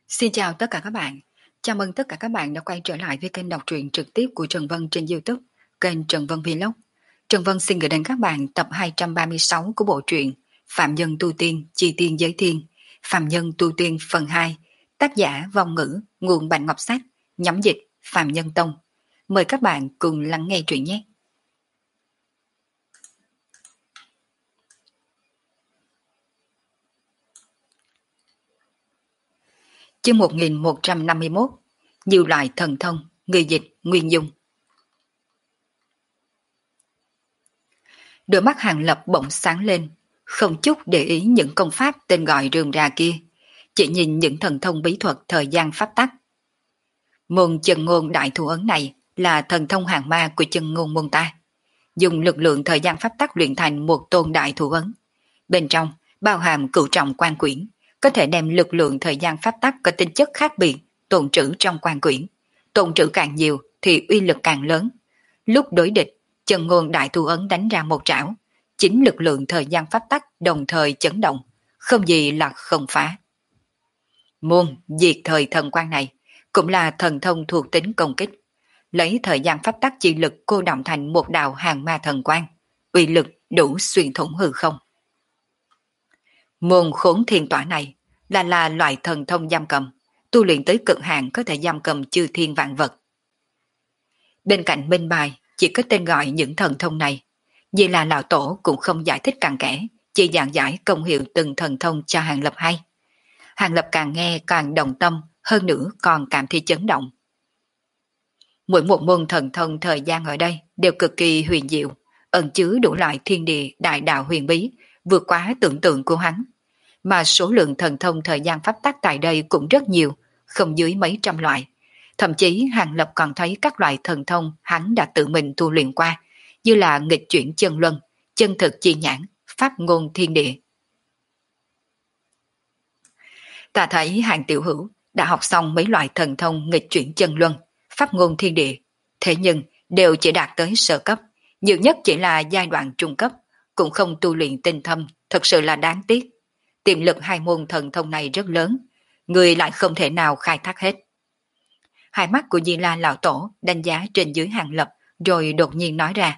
Xin chào tất cả các bạn. Chào mừng tất cả các bạn đã quay trở lại với kênh đọc truyện trực tiếp của Trần Vân trên YouTube, kênh Trần Vân Vlog. Trần Vân xin gửi đến các bạn tập 236 của bộ truyện Phạm Nhân Tu Tiên, Chi Tiên Giới Thiên, Phạm Nhân Tu Tiên phần 2, tác giả Vong Ngữ, nguồn Bạch Ngọc Sách, nhắm dịch Phạm Nhân Tông. Mời các bạn cùng lắng nghe truyện nhé. Chương 1151, nhiều loại thần thông, người dịch Nguyên Dung. Đôi mắt Hàng Lập bỗng sáng lên, không chút để ý những công pháp tên gọi rườm rà kia, chỉ nhìn những thần thông bí thuật thời gian pháp tắc. Môn chân ngôn đại thủ ấn này là thần thông hàng ma của chân ngôn môn ta, dùng lực lượng thời gian pháp tắc luyện thành một tôn đại thủ ấn. Bên trong bao hàm cửu trọng quan quyển, có thể đem lực lượng thời gian pháp tắc có tính chất khác biệt tồn trữ trong quan quyển. Tồn trữ càng nhiều thì uy lực càng lớn. Lúc đối địch, chân ngôn đại thủ ấn đánh ra một trảo, chính lực lượng thời gian pháp tắc đồng thời chấn động, không gì là không phá. Môn diệt thời thần quan này cũng là thần thông thuộc tính công kích, lấy thời gian pháp tắc chi lực cô động thành một đạo hàng ma thần quan, uy lực đủ xuyên thủng hư không. Môn khốn thiên tỏa này là loại thần thông giam cầm, tu luyện tới cực hạn có thể giam cầm chư thiên vạn vật. Bên cạnh minh bài chỉ có tên gọi những thần thông này, vì là lão tổ cũng không giải thích cặn kẽ, chỉ giảng giải công hiệu từng thần thông cho Hàng Lập hay. Hàng Lập càng nghe càng đồng tâm, hơn nữa còn cảm thấy chấn động. Mỗi một môn thần thông thời gian ở đây đều cực kỳ huyền diệu, ẩn chứa đủ loại thiên địa đại đạo huyền bí, vượt quá tưởng tượng của hắn. Mà số lượng thần thông thời gian pháp tắc tại đây cũng rất nhiều, không dưới mấy trăm loại. Thậm chí Hàng Lập còn thấy các loại thần thông hắn đã tự mình tu luyện qua, như là nghịch chuyển chân luân, chân thực chi nhãn, pháp ngôn thiên địa. Ta thấy Hàng Tiểu Hữu đã học xong mấy loại thần thông nghịch chuyển chân luân, pháp ngôn thiên địa, thế nhưng đều chỉ đạt tới sơ cấp, nhiều nhất chỉ là giai đoạn trung cấp, cũng không tu luyện tinh thâm, thật sự là đáng tiếc. Tiềm lực hai môn thần thông này rất lớn, người lại không thể nào khai thác hết. Hai mắt của Di La lão tổ đánh giá trên dưới Hàng Lập, rồi đột nhiên nói ra: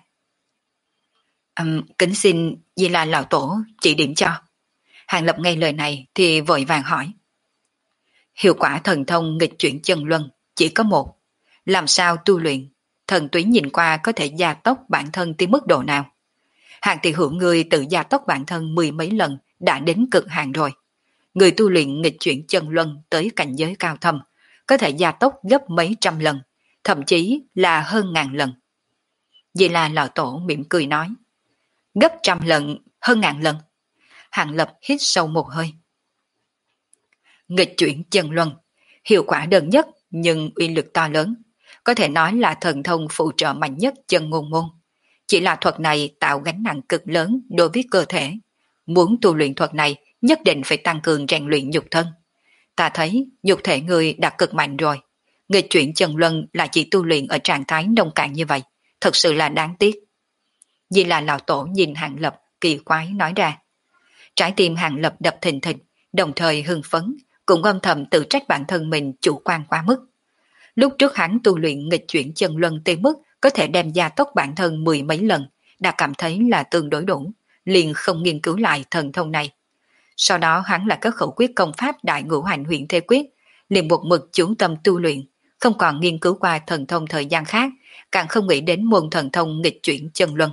kính xin Di La lão tổ chỉ điểm cho. Hàng Lập nghe lời này thì vội vàng hỏi: hiệu quả thần thông nghịch chuyển chân luân chỉ có một, làm sao tu luyện? Thần túy nhìn qua có thể gia tốc bản thân tới mức độ nào? Hàng Tiểu Hữu người tự gia tốc bản thân mười mấy lần đã đến cực hạn rồi. Người tu luyện nghịch chuyển chân luân tới cảnh giới cao thâm, có thể gia tốc gấp mấy trăm lần, thậm chí là hơn ngàn lần. Vậy là lão tổ mỉm cười nói: gấp trăm lần, hơn ngàn lần. Hàng Lập hít sâu một hơi. Nghịch chuyển chân luân, hiệu quả đơn nhất nhưng uy lực to lớn, có thể nói là thần thông phụ trợ mạnh nhất chân ngôn môn. Chỉ là thuật này tạo gánh nặng cực lớn đối với cơ thể. Muốn tu luyện thuật này nhất định phải tăng cường rèn luyện nhục thân. Ta thấy nhục thể người đã cực mạnh rồi. Nghịch chuyển chân luân là chỉ tu luyện ở trạng thái nông cạn như vậy, thật sự là đáng tiếc. Vì là lão tổ nhìn Hàng Lập kỳ quái nói ra. Trái tim Hàng Lập đập thình thịch, đồng thời hưng phấn, cũng âm thầm tự trách bản thân mình chủ quan quá mức. Lúc trước hắn tu luyện nghịch chuyển chân luân tới mức có thể đem gia tốc bản thân mười mấy lần, đã cảm thấy là tương đối đủ, liền không nghiên cứu lại thần thông này. Sau đó hắn lại có khẩu quyết công pháp đại ngũ hành huyện thế quyết, liền một mực chú tâm tu luyện, không còn nghiên cứu qua thần thông thời gian khác, càng không nghĩ đến môn thần thông nghịch chuyển chân luân.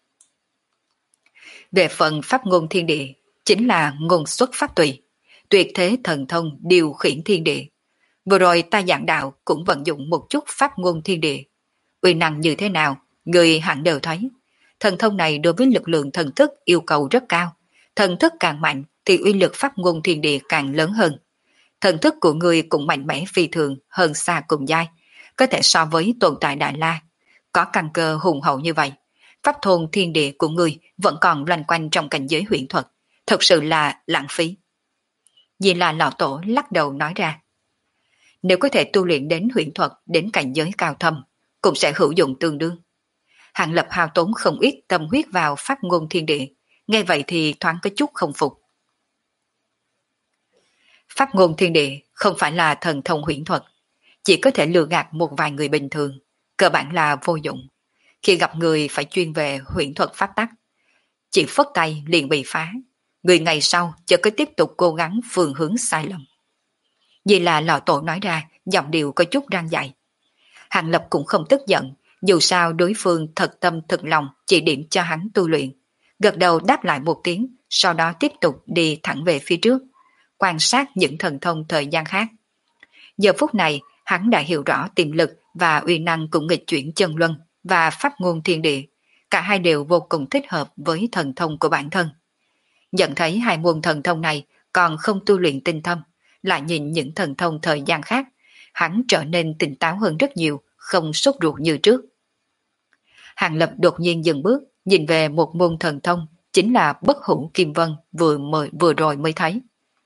Về phần pháp ngôn thiên địa, chính là ngôn xuất pháp tùy, tuyệt thế thần thông điều khiển thiên địa. Vừa rồi ta giảng đạo cũng vận dụng một chút pháp ngôn thiên địa. Uy năng như thế nào, người hẳn đều thấy. Thần thông này đối với lực lượng thần thức yêu cầu rất cao. Thần thức càng mạnh thì uy lực pháp ngôn thiên địa càng lớn hơn. Thần thức của người cũng mạnh mẽ phi thường hơn xa cùng giai, có thể so với tồn tại Đại La. Có căn cơ hùng hậu như vậy, pháp thôn thiên địa của người vẫn còn loanh quanh trong cảnh giới huyễn thuật, thật sự là lãng phí. Vì là lão tổ lắc đầu nói ra: nếu có thể tu luyện đến huyễn thuật đến cảnh giới cao thâm, cũng sẽ hữu dụng tương đương. Hàng Lập hao tốn không ít tâm huyết vào pháp ngôn thiên địa, nghe vậy thì thoáng có chút không phục. Pháp ngôn thiên địa không phải là thần thông huyễn thuật, chỉ có thể lừa gạt một vài người bình thường, cơ bản là vô dụng. Khi gặp người phải chuyên về huyễn thuật pháp tắc, chỉ phất tay liền bị phá, người ngày sau chỉ có tiếp tục cố gắng phương hướng sai lầm. Vì là lò tổ nói ra, giọng điệu có chút rang dại. Hàng Lập cũng không tức giận, dù sao đối phương thật tâm thực lòng chỉ điểm cho hắn tu luyện. Gật đầu đáp lại một tiếng, sau đó tiếp tục đi thẳng về phía trước, quan sát những thần thông thời gian khác. Giờ phút này, hắn đã hiểu rõ tiềm lực và uy năng của nghịch chuyển chân luân và pháp ngôn thiên địa. Cả hai đều vô cùng thích hợp với thần thông của bản thân. Nhận thấy hai môn thần thông này còn không tu luyện tinh thâm, lại nhìn những thần thông thời gian khác, hắn trở nên tỉnh táo hơn rất nhiều, không sốt ruột như trước. Hàng Lập đột nhiên dừng bước, nhìn về một môn thần thông, chính là bất hủ kim vân vừa rồi mới thấy.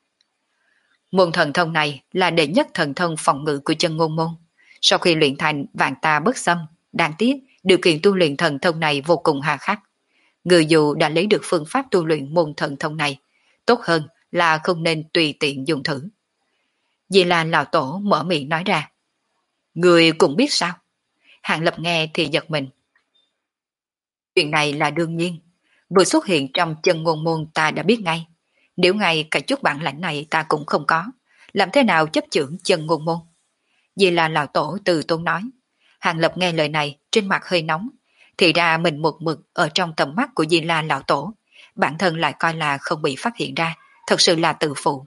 Môn thần thông này là đệ nhất thần thông phòng ngự của chân ngôn môn. Sau khi luyện thành vạn tà bất xâm, đáng tiếc điều kiện tu luyện thần thông này vô cùng hà khắc. Người dù đã lấy được phương pháp tu luyện môn thần thông này, tốt hơn là không nên tùy tiện dùng thử. Vì là lão tổ mở miệng nói ra. Người cũng biết sao? Hàng Lập nghe thì giật mình. Chuyện này là đương nhiên. Vừa xuất hiện trong chân ngôn môn ta đã biết ngay. Nếu ngay cả chút bản lãnh này ta cũng không có, làm thế nào chấp chưởng chân ngôn môn? Vì là lão tổ từ tôn nói. Hàng Lập nghe lời này trên mặt hơi nóng. Thì ra mình một mực ở trong tầm mắt của Di La lão tổ, bản thân lại coi là không bị phát hiện ra, thật sự là tự phụ.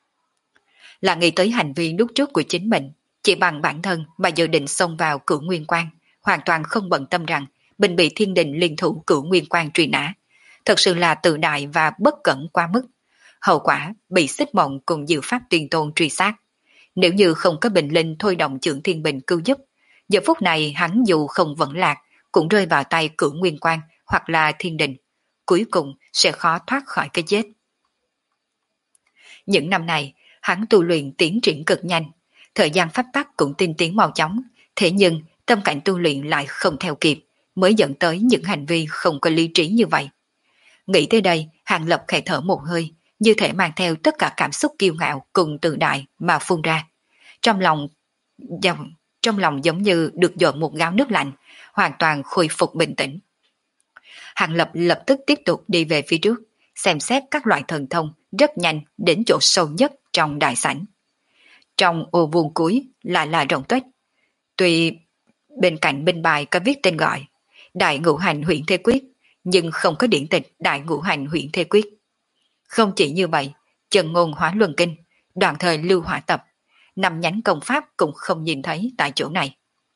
Là nghĩ tới hành vi lúc trước của chính mình, chỉ bằng bản thân mà dự định xông vào Cửu Nguyên Quan, hoàn toàn không bận tâm rằng mình bị thiên đình liên thủ Cửu Nguyên Quan truy nã. Thật sự là tự đại và bất cẩn quá mức. Hậu quả bị Xích Mộng cùng Diệu Pháp Tiên Tôn truy sát. Nếu như không có Bình Linh thôi động Chưởng Thiên Bình cứu giúp, giờ phút này hắn dù không vẫn lạc, cũng rơi vào tay Cửu Nguyên Quan hoặc là thiên đình, cuối cùng sẽ khó thoát khỏi cái chết. Những năm này, hắn tu luyện tiến triển cực nhanh, thời gian pháp tắc cũng tinh tiến mau chóng, thế nhưng tâm cảnh tu luyện lại không theo kịp, mới dẫn tới những hành vi không có lý trí như vậy. Nghĩ tới đây, Hàng Lập khẽ thở một hơi, như thể mang theo tất cả cảm xúc kiêu ngạo cùng tự đại mà phun ra. Trong lòng giống như được dội một gáo nước lạnh, hoàn toàn khôi phục bình tĩnh. Hàng Lập lập tức tiếp tục đi về phía trước, xem xét các loại thần thông rất nhanh đến chỗ sâu nhất trong đại sảnh. Trong ô vuông cuối là rộng tuếch. Tuy bên cạnh bên bài có viết tên gọi Đại Ngũ Hành Huyễn Thế Quyết, nhưng không có điển tịch Đại Ngũ Hành Huyễn Thế Quyết. Không chỉ như vậy, Chân Ngôn Hóa Luân Kinh, đoạn thời Lưu Hỏa Tập, 5 nhánh công pháp cũng không nhìn thấy tại chỗ này.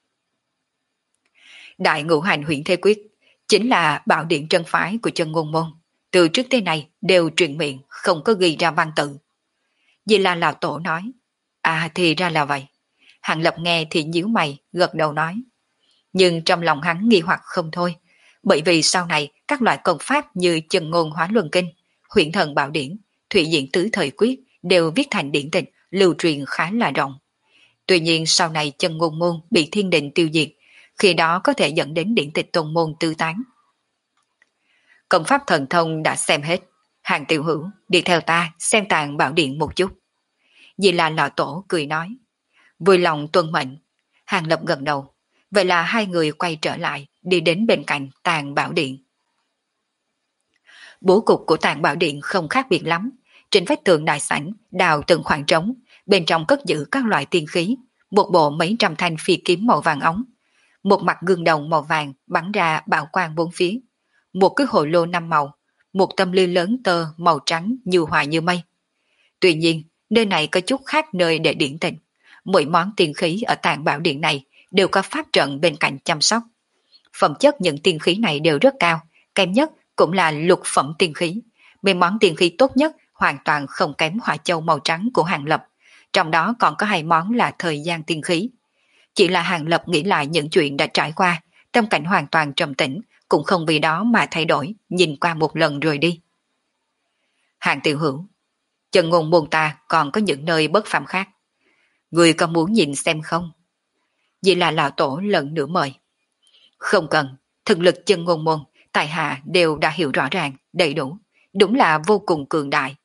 Đại Ngũ Hành Huyễn Thế Quyết chính là bảo điện trân phái của Chân Ngôn môn, từ trước tới nay đều truyền miệng, không có ghi ra văn tự. Vì là lão tổ nói, à thì ra là vậy. Hàng Lập nghe thì nhíu mày, gật đầu nói. Nhưng trong lòng hắn nghi hoặc không thôi, bởi vì sau này các loại công pháp như Chân Ngôn Hóa Luân Kinh, Huyễn Thần Bảo Điển, Thủy Diện Tứ Thời Quyết đều viết thành điển tịch, lưu truyền khá là rộng. Tuy nhiên sau này Chân Ngôn môn bị thiên đình tiêu diệt, khi đó có thể dẫn đến điển tịch tôn môn tư tán. Công pháp thần thông đã xem hết, Hàng tiểu hữu đi theo ta xem tàng bảo điện một chút. Vì là lão tổ cười nói, vui lòng tuân mệnh. Hàng Lập gật đầu, vậy là hai người quay trở lại, đi đến bên cạnh tàng bảo điện. Bố cục của tàng bảo điện không khác biệt lắm, trên vách tường đại sảnh đào từng khoảng trống, bên trong cất giữ các loại tiên khí, một bộ mấy trăm thanh phi kiếm màu vàng óng, một mặt gương đồng màu vàng bắn ra bảo quang bốn phía, một cái hồ lô 5 màu, một tâm ly lớn tơ màu trắng như hòa như mây. Tuy nhiên, nơi này có chút khác nơi để điển tịch, mỗi món tiên khí ở tàng bảo điện này đều có pháp trận bên cạnh chăm sóc. Phẩm chất những tiên khí này đều rất cao, kém nhất cũng là lục phẩm tiên khí. Mấy món tiên khí tốt nhất hoàn toàn không kém hỏa châu màu trắng của Hàng Lập, trong đó còn có 2 món là thời gian tiên khí. Chỉ là Hàng Lập nghĩ lại những chuyện đã trải qua, tâm cảnh hoàn toàn trầm tĩnh, cũng không vì đó mà thay đổi, nhìn qua một lần rồi đi. Hàng tiểu hữu, Chân Ngôn môn ta còn có những nơi bất phàm khác. Người có muốn nhìn xem không? Vì là lão tổ lần nữa mời. Không cần, thực lực Chân Ngôn môn, tại hạ đều đã hiểu rõ ràng, đầy đủ, đúng là vô cùng cường đại.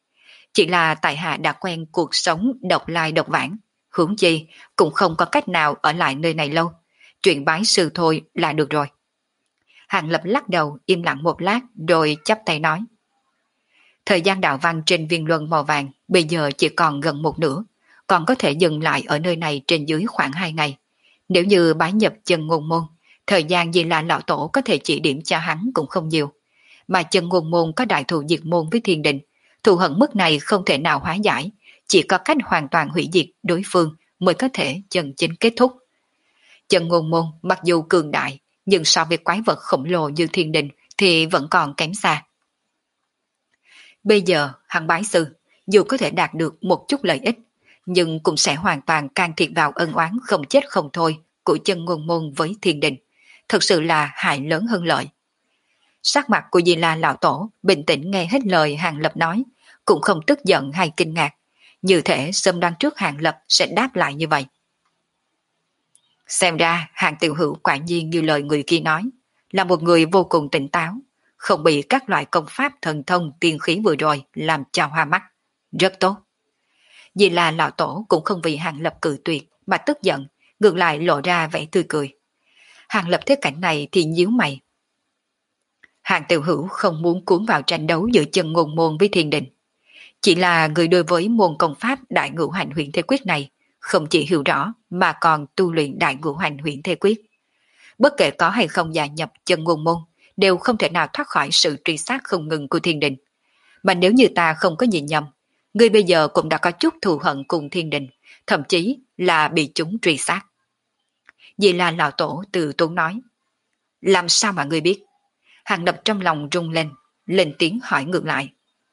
Chỉ là tại hạ đã quen cuộc sống độc lai độc vãng, huống chi cũng không có cách nào ở lại nơi này lâu. Chuyện bái sư thôi là được rồi. Hàng Lập lắc đầu im lặng một lát rồi chắp tay nói. Thời gian đạo văn trên viên luân màu vàng bây giờ chỉ còn gần một nửa, còn có thể dừng lại ở nơi này trên dưới khoảng 2 ngày. Nếu như bái nhập chân ngôn môn, thời gian gì là lão tổ có thể chỉ điểm cho hắn cũng không nhiều. Mà chân ngôn môn có đại thù diệt môn với thiên đình, thù hận mức này không thể nào hóa giải, chỉ có cách hoàn toàn hủy diệt đối phương mới có thể chân chính kết thúc. Chân ngôn môn mặc dù cường đại, nhưng so với quái vật khổng lồ như thiên đình thì vẫn còn kém xa. Bây giờ hắn bái sư, dù có thể đạt được một chút lợi ích, nhưng cũng sẽ hoàn toàn can thiệp vào ân oán không chết không thôi của chân ngôn môn với thiên đình. Thật sự là hại lớn hơn lợi. Sắc mặt của Di La lão tổ bình tĩnh nghe hết lời Hàng Lập nói, cũng không tức giận hay kinh ngạc, như thể sớm đoán trước Hàng Lập sẽ đáp lại như vậy. Xem ra Hàng tiểu hữu quả nhiên như lời người kia nói, là một người vô cùng tỉnh táo, không bị các loại công pháp thần thông tiên khí vừa rồi làm cho hoa mắt. Rất tốt. Vì là lão tổ cũng không vì Hàng Lập cự tuyệt mà tức giận, ngược lại lộ ra vẻ tươi cười. Hàng Lập thấy cảnh này thì nhíu mày. Hàng tiểu hữu không muốn cuốn vào tranh đấu giữa chân ngôn môn với thiên đình. Chỉ là người đối với môn công pháp đại ngũ hành huyền thế quyết này, không chỉ hiểu rõ mà còn tu luyện đại ngũ hành huyền thế quyết. Bất kể có hay không gia nhập chân ngôn môn, đều không thể nào thoát khỏi sự truy sát không ngừng của thiên đình. Mà nếu như ta không có nhìn nhầm, người bây giờ cũng đã có chút thù hận cùng thiên đình, thậm chí là bị chúng truy sát. Vì là lão tổ từ tốn nói. Làm sao mà ngươi biết? Hàng Lập trong lòng rung lên tiếng hỏi ngược lại.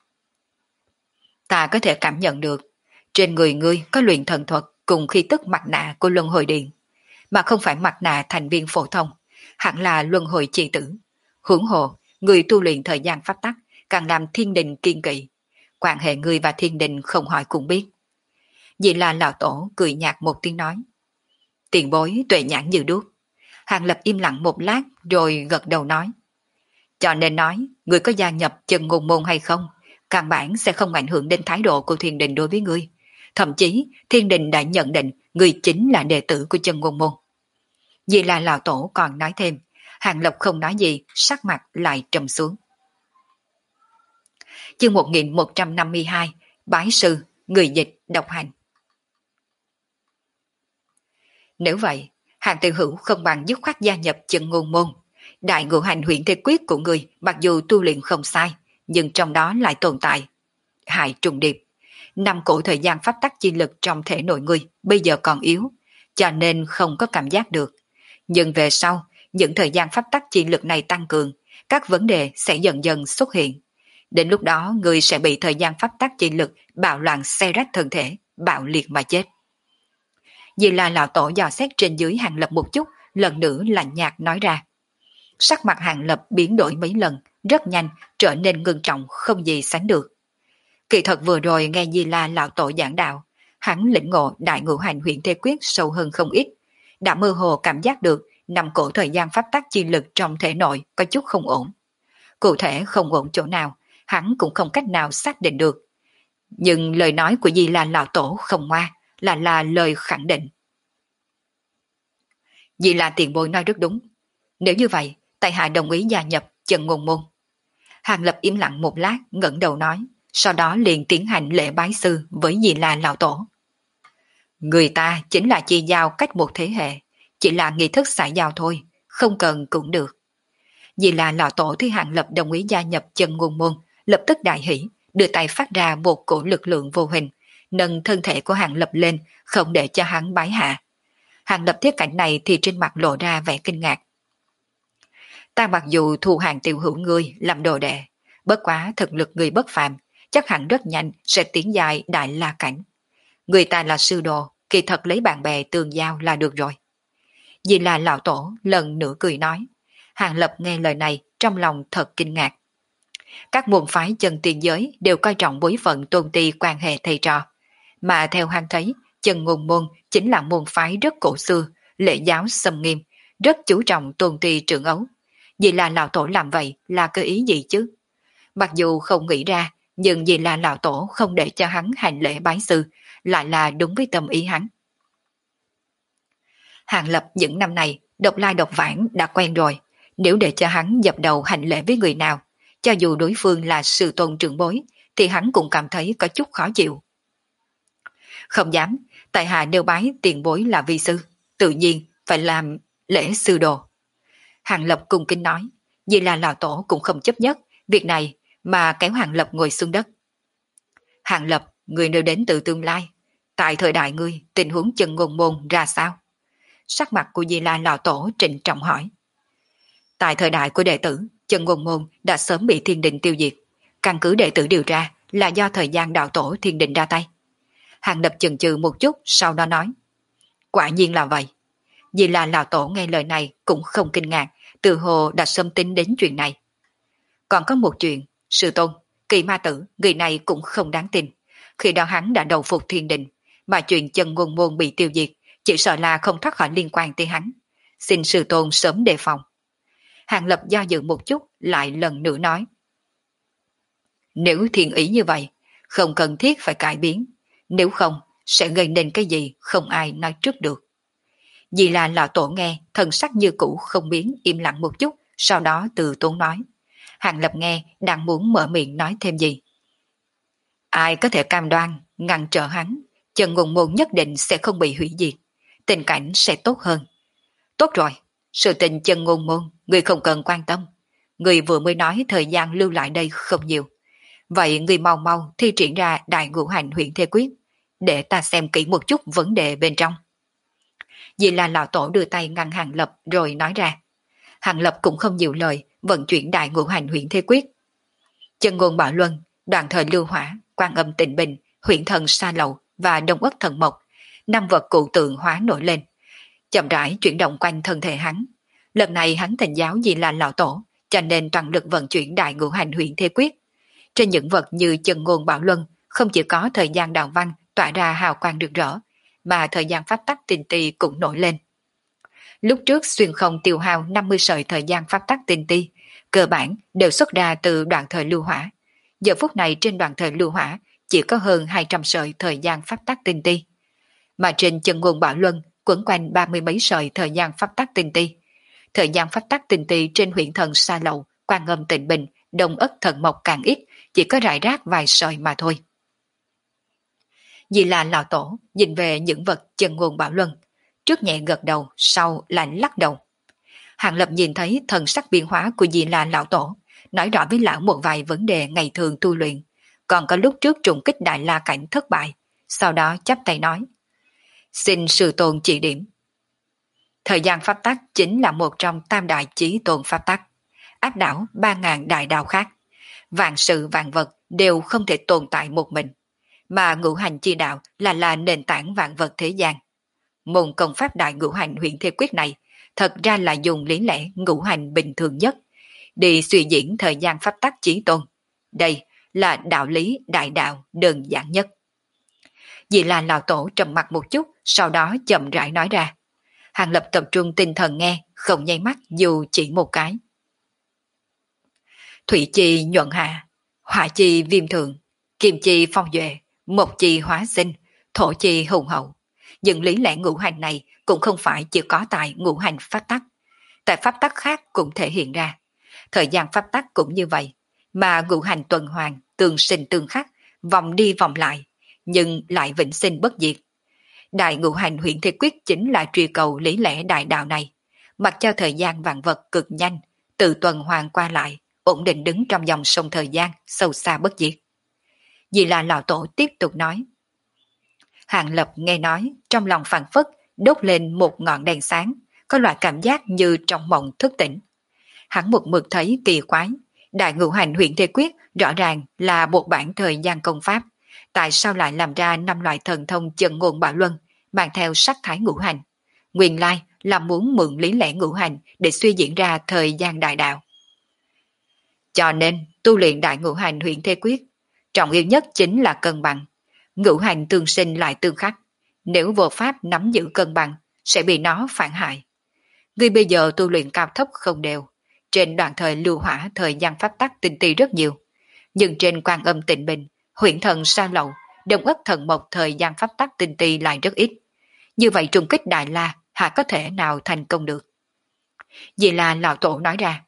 Ta có thể cảm nhận được, trên người ngươi có luyện thần thuật cùng khí tức mặt nạ của luân hồi điện, mà không phải mặt nạ thành viên phổ thông, hẳn là luân hồi chi tử. Huống hồ, người tu luyện thời gian pháp tắc, càng làm thiên đình kiên kỵ. Quan hệ ngươi và thiên đình không hỏi cũng biết. Vì là lão tổ cười nhạt một tiếng nói. Tiền bối tuệ nhãn như đuốc. Hàng Lập im lặng một lát rồi gật đầu nói. Cho nên nói, ngươi có gia nhập chân ngôn môn hay không, căn bản sẽ không ảnh hưởng đến thái độ của thiên đình đối với ngươi. Thậm chí, thiên đình đã nhận định ngươi chính là đệ tử của chân ngôn môn. Vì là lão tổ còn nói thêm, Hàng Lập không nói gì, sắc mặt lại trầm xuống. Chương 1152, Bái sư, người dịch, độc hành. Nếu vậy, Hàng Tiểu Hữu không bằng dứt khoát gia nhập chân ngôn môn. Đại ngũ hành huyền thế quyết của người mặc dù tu luyện không sai, nhưng trong đó lại tồn tại hại trùng điệp. 5 cổ thời gian pháp tắc chi lực trong thể nội người bây giờ còn yếu, cho nên không có cảm giác được. Nhưng về sau, những thời gian pháp tắc chi lực này tăng cường, các vấn đề sẽ dần dần xuất hiện. Đến lúc đó người sẽ bị thời gian pháp tắc chi lực bạo loạn xé rách thân thể, bạo liệt mà chết. Vì là lão tổ dò xét trên dưới Hàng Lập một chút, lần nữa lạnh nhạt nói ra. Sắc mặt Hàng Lập biến đổi mấy lần, rất nhanh, trở nên ngưng trọng không gì sánh được. Kỳ thật vừa rồi nghe Di La lão tổ giảng đạo, hắn lĩnh ngộ đại ngũ hành huyền thế quyết sâu hơn không ít, đã mơ hồ cảm giác được 5 cổ thời gian pháp tắc chi lực trong thể nội có chút không ổn. Cụ thể không ổn chỗ nào, hắn cũng không cách nào xác định được. Nhưng lời nói của Di La lão tổ không ngoa, là lời khẳng định. Di La tiền bối nói rất đúng. Nếu như vậy, tại hạ đồng ý gia nhập chân ngôn môn. Hàng Lập im lặng một lát, ngẩng đầu nói, sau đó liền tiến hành lễ bái sư với Di La lão tổ. Người ta chính là chi giao cách một thế hệ, chỉ là nghi thức xã giao thôi, không cần cũng được. Di La lão tổ thấy Hàng Lập đồng ý gia nhập chân ngôn môn, lập tức đại hỉ, đưa tay phát ra một cổ lực lượng vô hình, nâng thân thể của Hàng Lập lên, không để cho hắn bái hạ. Hàng Lập thấy cảnh này thì trên mặt lộ ra vẻ kinh ngạc. Ta mặc dù thu Hàng tiểu hữu ngươi làm đồ đệ, bất quá thực lực ngươi bất phàm, chắc hẳn rất nhanh sẽ tiến dài đại la cảnh. Người ta là sư đồ, kỳ thật lấy bạn bè tương giao là được rồi. Vì là lão tổ lần nữa cười nói. Hàng Lập nghe lời này trong lòng thật kinh ngạc. Các môn phái chân tiên giới đều coi trọng bối phận tôn ti quan hệ thầy trò, mà theo hắn thấy, chân ngôn môn chính là môn phái rất cổ xưa, lễ giáo xâm nghiêm, rất chú trọng tôn ti trưởng ấu. Vì là lão tổ làm vậy là cơ ý gì chứ? Mặc dù không nghĩ ra, nhưng vì là lão tổ không để cho hắn hành lễ bái sư, lại là đúng với tâm ý hắn. Hàng Lập những năm này độc lai độc vãng đã quen rồi, nếu để cho hắn dập đầu hành lễ với người nào, cho dù đối phương là sư tôn trưởng bối, thì hắn cũng cảm thấy có chút khó chịu. Không dám, tại hạ nêu bái tiền bối là vi sư, tự nhiên phải làm lễ sư đồ. Hàng Lập cung kính nói, vì là lão tổ cũng không chấp nhất việc này mà kéo Hàng Lập ngồi xuống đất. Hàng Lập, người nêu đến từ tương lai, tại thời đại ngươi tình huống Chân Ngôn Môn ra sao? Sắc mặt của Di La lão tổ trịnh trọng hỏi. Tại thời đại của đệ tử, Chân Ngôn Môn đã sớm bị thiên đình tiêu diệt. Căn cứ đệ tử điều tra là do thời gian đạo tổ thiên đình ra tay. Hàng Lập chần chừ một chút, sau đó nói. Quả nhiên là vậy. Vì là lão tổ nghe lời này cũng không kinh ngạc, từ hồ đã sớm tính đến chuyện này. Còn có một chuyện, sư tôn, Kỳ Ma Tử, người này cũng không đáng tin. Khi đó hắn đã đầu phục thiên đình, mà chuyện Chân Ngôn Môn bị tiêu diệt, chỉ sợ là không thoát khỏi liên quan tới hắn. Xin sư tôn sớm đề phòng. Hàng Lập do dự một chút, lại lần nữa nói. Nếu thiên ý như vậy, không cần thiết phải cải biến, nếu không sẽ gây nên cái gì không ai nói trước được. Vì là lão tổ nghe, thần sắc như cũ không biến, im lặng một chút, sau đó từ tốn nói. Hàng Lập nghe, đang muốn mở miệng nói thêm gì. Ai có thể cam đoan, ngăn trở hắn, Chân Ngôn Môn nhất định sẽ không bị hủy diệt, tình cảnh sẽ tốt hơn. Tốt rồi, sự tình Chân Ngôn Môn, người không cần quan tâm. Người vừa mới nói thời gian lưu lại đây không nhiều. Vậy người mau mau thi triển ra đại ngũ hành huyện Thế Quyết, để ta xem kỹ một chút vấn đề bên trong. Vì là lão tổ đưa tay ngăn Hàng Lập rồi nói ra. Hàng Lập cũng không nhiều lời, vận chuyển đại ngũ hành huyện Thế Quyết. Chân Ngôn Bảo Luân, Đoạn Thời Lưu Hỏa, Quan Âm Tịnh Bình, Huyện Thần Sa Lầu và Đông Ất Thần Mộc, năm vật cụ tượng hóa nổi lên, chậm rãi chuyển động quanh thân thể hắn. Lần này hắn thành giáo vì là lão tổ, cho nên toàn lực vận chuyển đại ngũ hành huyện Thế Quyết. Trên những vật như Chân Ngôn Bảo Luân, không chỉ có thời gian đạo văn tỏa ra hào quang rực rỡ, mà thời gian pháp tắc tinh ti cũng nổi lên. Lúc trước xuyên không tiêu hao 50 sợi thời gian pháp tắc tinh ti, cơ bản đều xuất ra từ Đoạn Thời Lưu Hỏa. Giờ phút này trên Đoạn Thời Lưu Hỏa chỉ có hơn 200 sợi thời gian pháp tắc tinh ti, mà trên Chân Ngôn Bảo Luân quấn quanh 30 mấy sợi thời gian pháp tắc tinh ti. Thời gian pháp tắc tinh ti trên Huyện Thần Sa Lầu, Quan Âm Tịnh Bình, Đông Ất Thần Mộc càng ít, chỉ có rải rác vài sợi mà thôi. Vì là lão tổ nhìn về những vật Chân Ngôn Bảo Luân, trước nhẹ gật đầu, sau lạnh lắc đầu. Hàng Lập nhìn thấy thần sắc biến hóa của Di La lão tổ, nói rõ với lão một vài vấn đề ngày thường tu luyện, còn có lúc trước trùng kích Đại La cảnh thất bại, sau đó chắp tay nói. Xin sư tôn chỉ điểm. Thời gian pháp tắc chính là một trong tam đại chí tôn pháp tắc, áp đảo 3.000 đại đạo khác. Vạn sự vạn vật đều không thể tồn tại một mình, mà ngũ hành chi đạo là nền tảng vạn vật thế gian. Môn công pháp đại ngũ hành huyện Thế Quyết này thật ra là dùng lý lẽ ngũ hành bình thường nhất để suy diễn thời gian pháp tắc chí tôn. Đây là đạo lý đại đạo đơn giản nhất. Vì là lão tổ trầm mặt một chút, sau đó chậm rãi nói ra. Hàng Lập tập trung tinh thần nghe, không nháy mắt dù chỉ một cái. Thủy chi nhuận hạ, hỏa chi viêm thượng, kim chi phong duệ, mộc chi hóa sinh, thổ chi hùng hậu. Nhưng lý lẽ ngũ hành này cũng không phải chỉ có tại ngũ hành pháp tắc, tại pháp tắc khác cũng thể hiện ra. Thời gian pháp tắc cũng như vậy, mà ngũ hành tuần hoàn, tương sinh tương khắc, vòng đi vòng lại, nhưng lại vĩnh sinh bất diệt. Đại ngũ hành huyện Thế Quyết chính là truy cầu lý lẽ đại đạo này, mặc cho thời gian vạn vật cực nhanh, tự tuần hoàn qua lại, ổn định đứng trong dòng sông thời gian sâu xa bất diệt. Vì là lão tổ tiếp tục nói. Hàng Lập nghe nói, trong lòng phảng phất đốt lên một ngọn đèn sáng, có loại cảm giác như trong mộng thức tỉnh. Hắn một mực thấy kỳ quái, đại ngũ hành huyện Thế Quyết rõ ràng là một bản thời gian công pháp, tại sao lại làm ra 5 loại thần thông Chân Ngôn Bảo Luân, mang theo sắc thái ngũ hành? Nguyên lai là muốn mượn lý lẽ ngũ hành để suy diễn ra thời gian đại đạo. Cho nên, tu luyện đại ngũ hành huyện Thế Quyết, trọng yếu nhất chính là cân bằng. Ngũ hành tương sinh lại tương khắc, nếu vô pháp nắm giữ cân bằng, sẽ bị nó phản hại. Ngươi bây giờ tu luyện cao thấp không đều, trên đoạn thời lưu hỏa thời gian pháp tắc tinh ti rất nhiều. Nhưng trên Quan Âm Tịnh Bình, Huyễn Thần Sa Lậu, Đông Ất Thần Mộc thời gian pháp tắc tinh ti lại rất ít. Như vậy trùng kích Đại La hả có thể nào thành công được? Vì là lão tổ nói ra.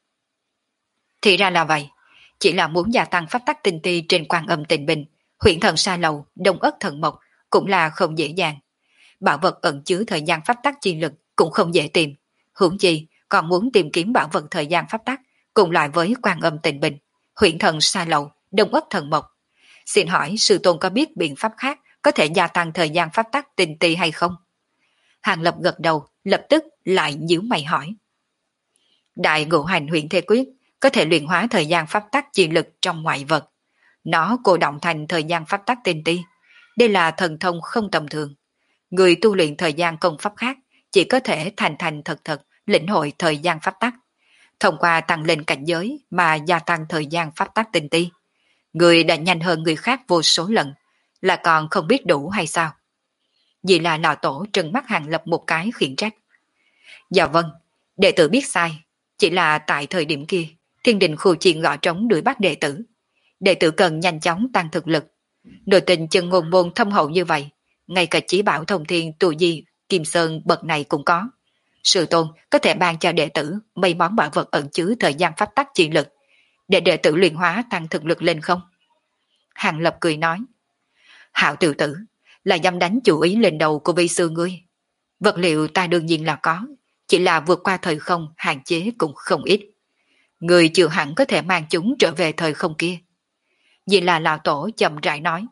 Thì ra là vậy, chỉ là muốn gia tăng pháp tắc tinh ti trên Quan Âm Tịnh Bình, Huyễn Thần Sa Lậu, Đông Ất Thần Mộc cũng là không dễ dàng. Bảo vật ẩn chứa thời gian pháp tắc chi lực cũng không dễ tìm. Huống chi còn muốn tìm kiếm bảo vật thời gian pháp tắc cùng loại với Quan Âm Tịnh Bình, Huyễn Thần Sa Lậu, Đông Ất Thần Mộc. Xin hỏi sư tôn có biết biện pháp khác có thể gia tăng thời gian pháp tắc tinh ti hay không? Hàng Lập gật đầu, lập tức lại nhíu mày hỏi. Đại Ngũ Hành Huyền Thế Quyết có thể luyện hóa thời gian pháp tắc chi lực trong ngoại vật. Nó cô động thành thời gian pháp tắc tinh ti. Đây là thần thông không tầm thường. Người tu luyện thời gian công pháp khác chỉ có thể thành thành thật thật lĩnh hội thời gian pháp tắc. Thông qua tăng lên cảnh giới mà gia tăng thời gian pháp tắc tinh ti. Người đã nhanh hơn người khác vô số lần, là còn không biết đủ hay sao? Vì là lão tổ trừng mắt Hàng Lập một cái khiển trách. Dạ vâng, đệ tử biết sai. Chỉ là tại thời điểm kia, thiên đình khu chiên gõ trống đuổi bắt đệ tử. Đệ tử cần nhanh chóng tăng thực lực. Nội tình chân ngôn môn thâm hậu như vậy, ngay cả chí bảo thông thiên tù di, kim sơn bậc này cũng có. Sư tôn có thể ban cho đệ tử mấy món bảo vật ẩn chứa thời gian pháp tắc chi lực, để đệ tử luyện hóa tăng thực lực lên không? Hàng Lập cười nói. Hạo tiểu tử, là dám đánh chủ ý lên đầu của vi sư ngươi. Vật liệu ta đương nhiên là có, chỉ là vượt qua thời không hạn chế cũng không ít. Người chưa hẳn có thể mang chúng trở về thời không kia. Vì là lão tổ chậm rãi nói.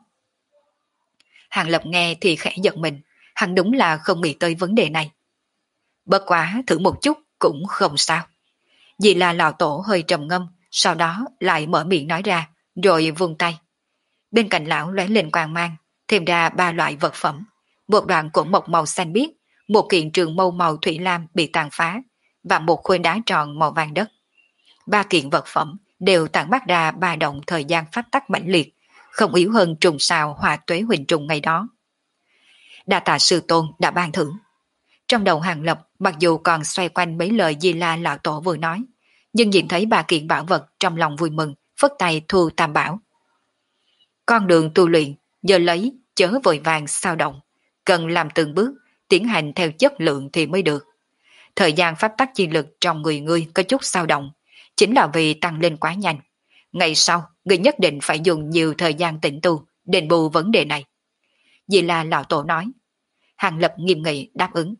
Hàng Lập nghe thì khẽ giật mình, hắn đúng là không nghĩ tới vấn đề này. Bất quá thử một chút cũng không sao. Vì là lão tổ hơi trầm ngâm, sau đó lại mở miệng nói ra, rồi vung tay. Bên cạnh lão lóe lên quang mang, thêm ra 3 loại vật phẩm. Một đoạn cổ mộc màu xanh biếc, một kiện trường mâu màu thủy lam bị tàn phá, và một khối đá tròn màu vàng đất. 3 kiện vật phẩm đều tản mát ra ba động thời gian pháp tắc mãnh liệt, không yếu hơn trùng sao hỏa tuế huỳnh trùng ngày đó. Đa tạ sư tôn đã ban thưởng. Trong đầu Hàng Lập mặc dù còn xoay quanh mấy lời Di La lão tổ vừa nói, nhưng nhìn thấy 3 kiện bảo vật trong lòng vui mừng, phất tay thu tam bảo. Con đường tu luyện, giờ lấy, chớ vội vàng sao động, cần làm từng bước, tiến hành theo chất lượng thì mới được. Thời gian pháp tắc chi lực trong người ngươi có chút sao động, chính là vì tăng lên quá nhanh. Ngày sau, ngươi nhất định phải dùng nhiều thời gian tĩnh tu, đền bù vấn đề này. Vì là lão tổ nói. Hàng Lập nghiêm nghị đáp ứng.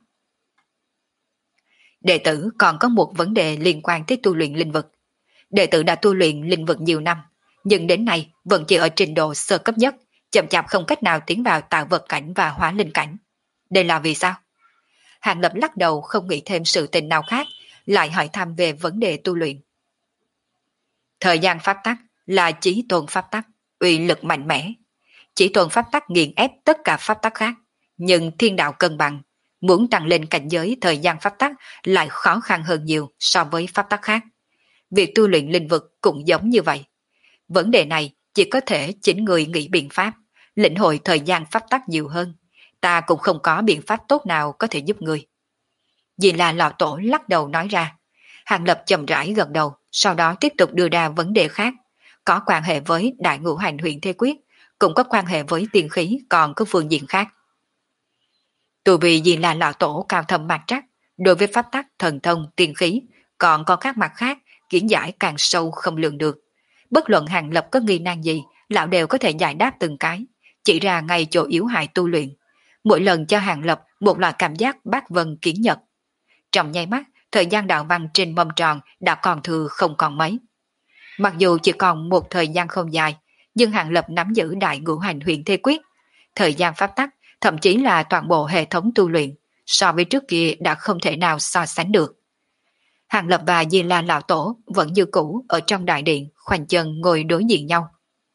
Đệ tử còn có một vấn đề liên quan tới tu luyện linh vực. Đệ tử đã tu luyện linh vực nhiều năm, nhưng đến nay vẫn chỉ ở trình độ sơ cấp nhất, chậm chạp không cách nào tiến vào tạo vật cảnh và hóa linh cảnh. Đây là vì sao? Hàng Lập lắc đầu không nghĩ thêm sự tình nào khác, lại hỏi thăm về vấn đề tu luyện. Thời gian pháp tắc là chí tôn pháp tắc, uy lực mạnh mẽ. Chí tôn pháp tắc nghiền ép tất cả pháp tắc khác, nhưng thiên đạo cân bằng, muốn tăng lên cảnh giới thời gian pháp tắc lại khó khăn hơn nhiều so với pháp tắc khác. Việc tu luyện linh vực cũng giống như vậy. Vấn đề này chỉ có thể chính người nghĩ biện pháp, lĩnh hội thời gian pháp tắc nhiều hơn. Ta cũng không có biện pháp tốt nào có thể giúp người. Vì là lão tổ lắc đầu nói ra. Hàng Lập chậm rãi gật đầu, sau đó tiếp tục đưa ra vấn đề khác, có quan hệ với Đại Ngũ Hành Huyền Thế Quyết, cũng có quan hệ với tiên khí còn có phương diện khác. Tù vì là lão tổ cao thâm mặt trắc, đối với pháp tắc, thần thông, tiên khí, còn có các mặt khác, kiến giải càng sâu không lường được. Bất luận Hàng Lập có nghi nan gì, lão đều có thể giải đáp từng cái, chỉ ra ngay chỗ yếu hại tu luyện. Mỗi lần cho Hàng Lập một loại cảm giác bát vân kiến nhật. Trong nháy mắt, thời gian đạo văn trên mâm tròn đã còn thừa không còn mấy. Mặc dù chỉ còn một thời gian không dài, nhưng Hàng Lập nắm giữ Đại Ngũ Hành Huyền Thế Quyết. Thời gian pháp tắc, thậm chí là toàn bộ hệ thống tu luyện, so với trước kia đã không thể nào so sánh được. Hàng Lập và Di La lão tổ vẫn như cũ ở trong đại điện, khoanh chân ngồi đối diện nhau.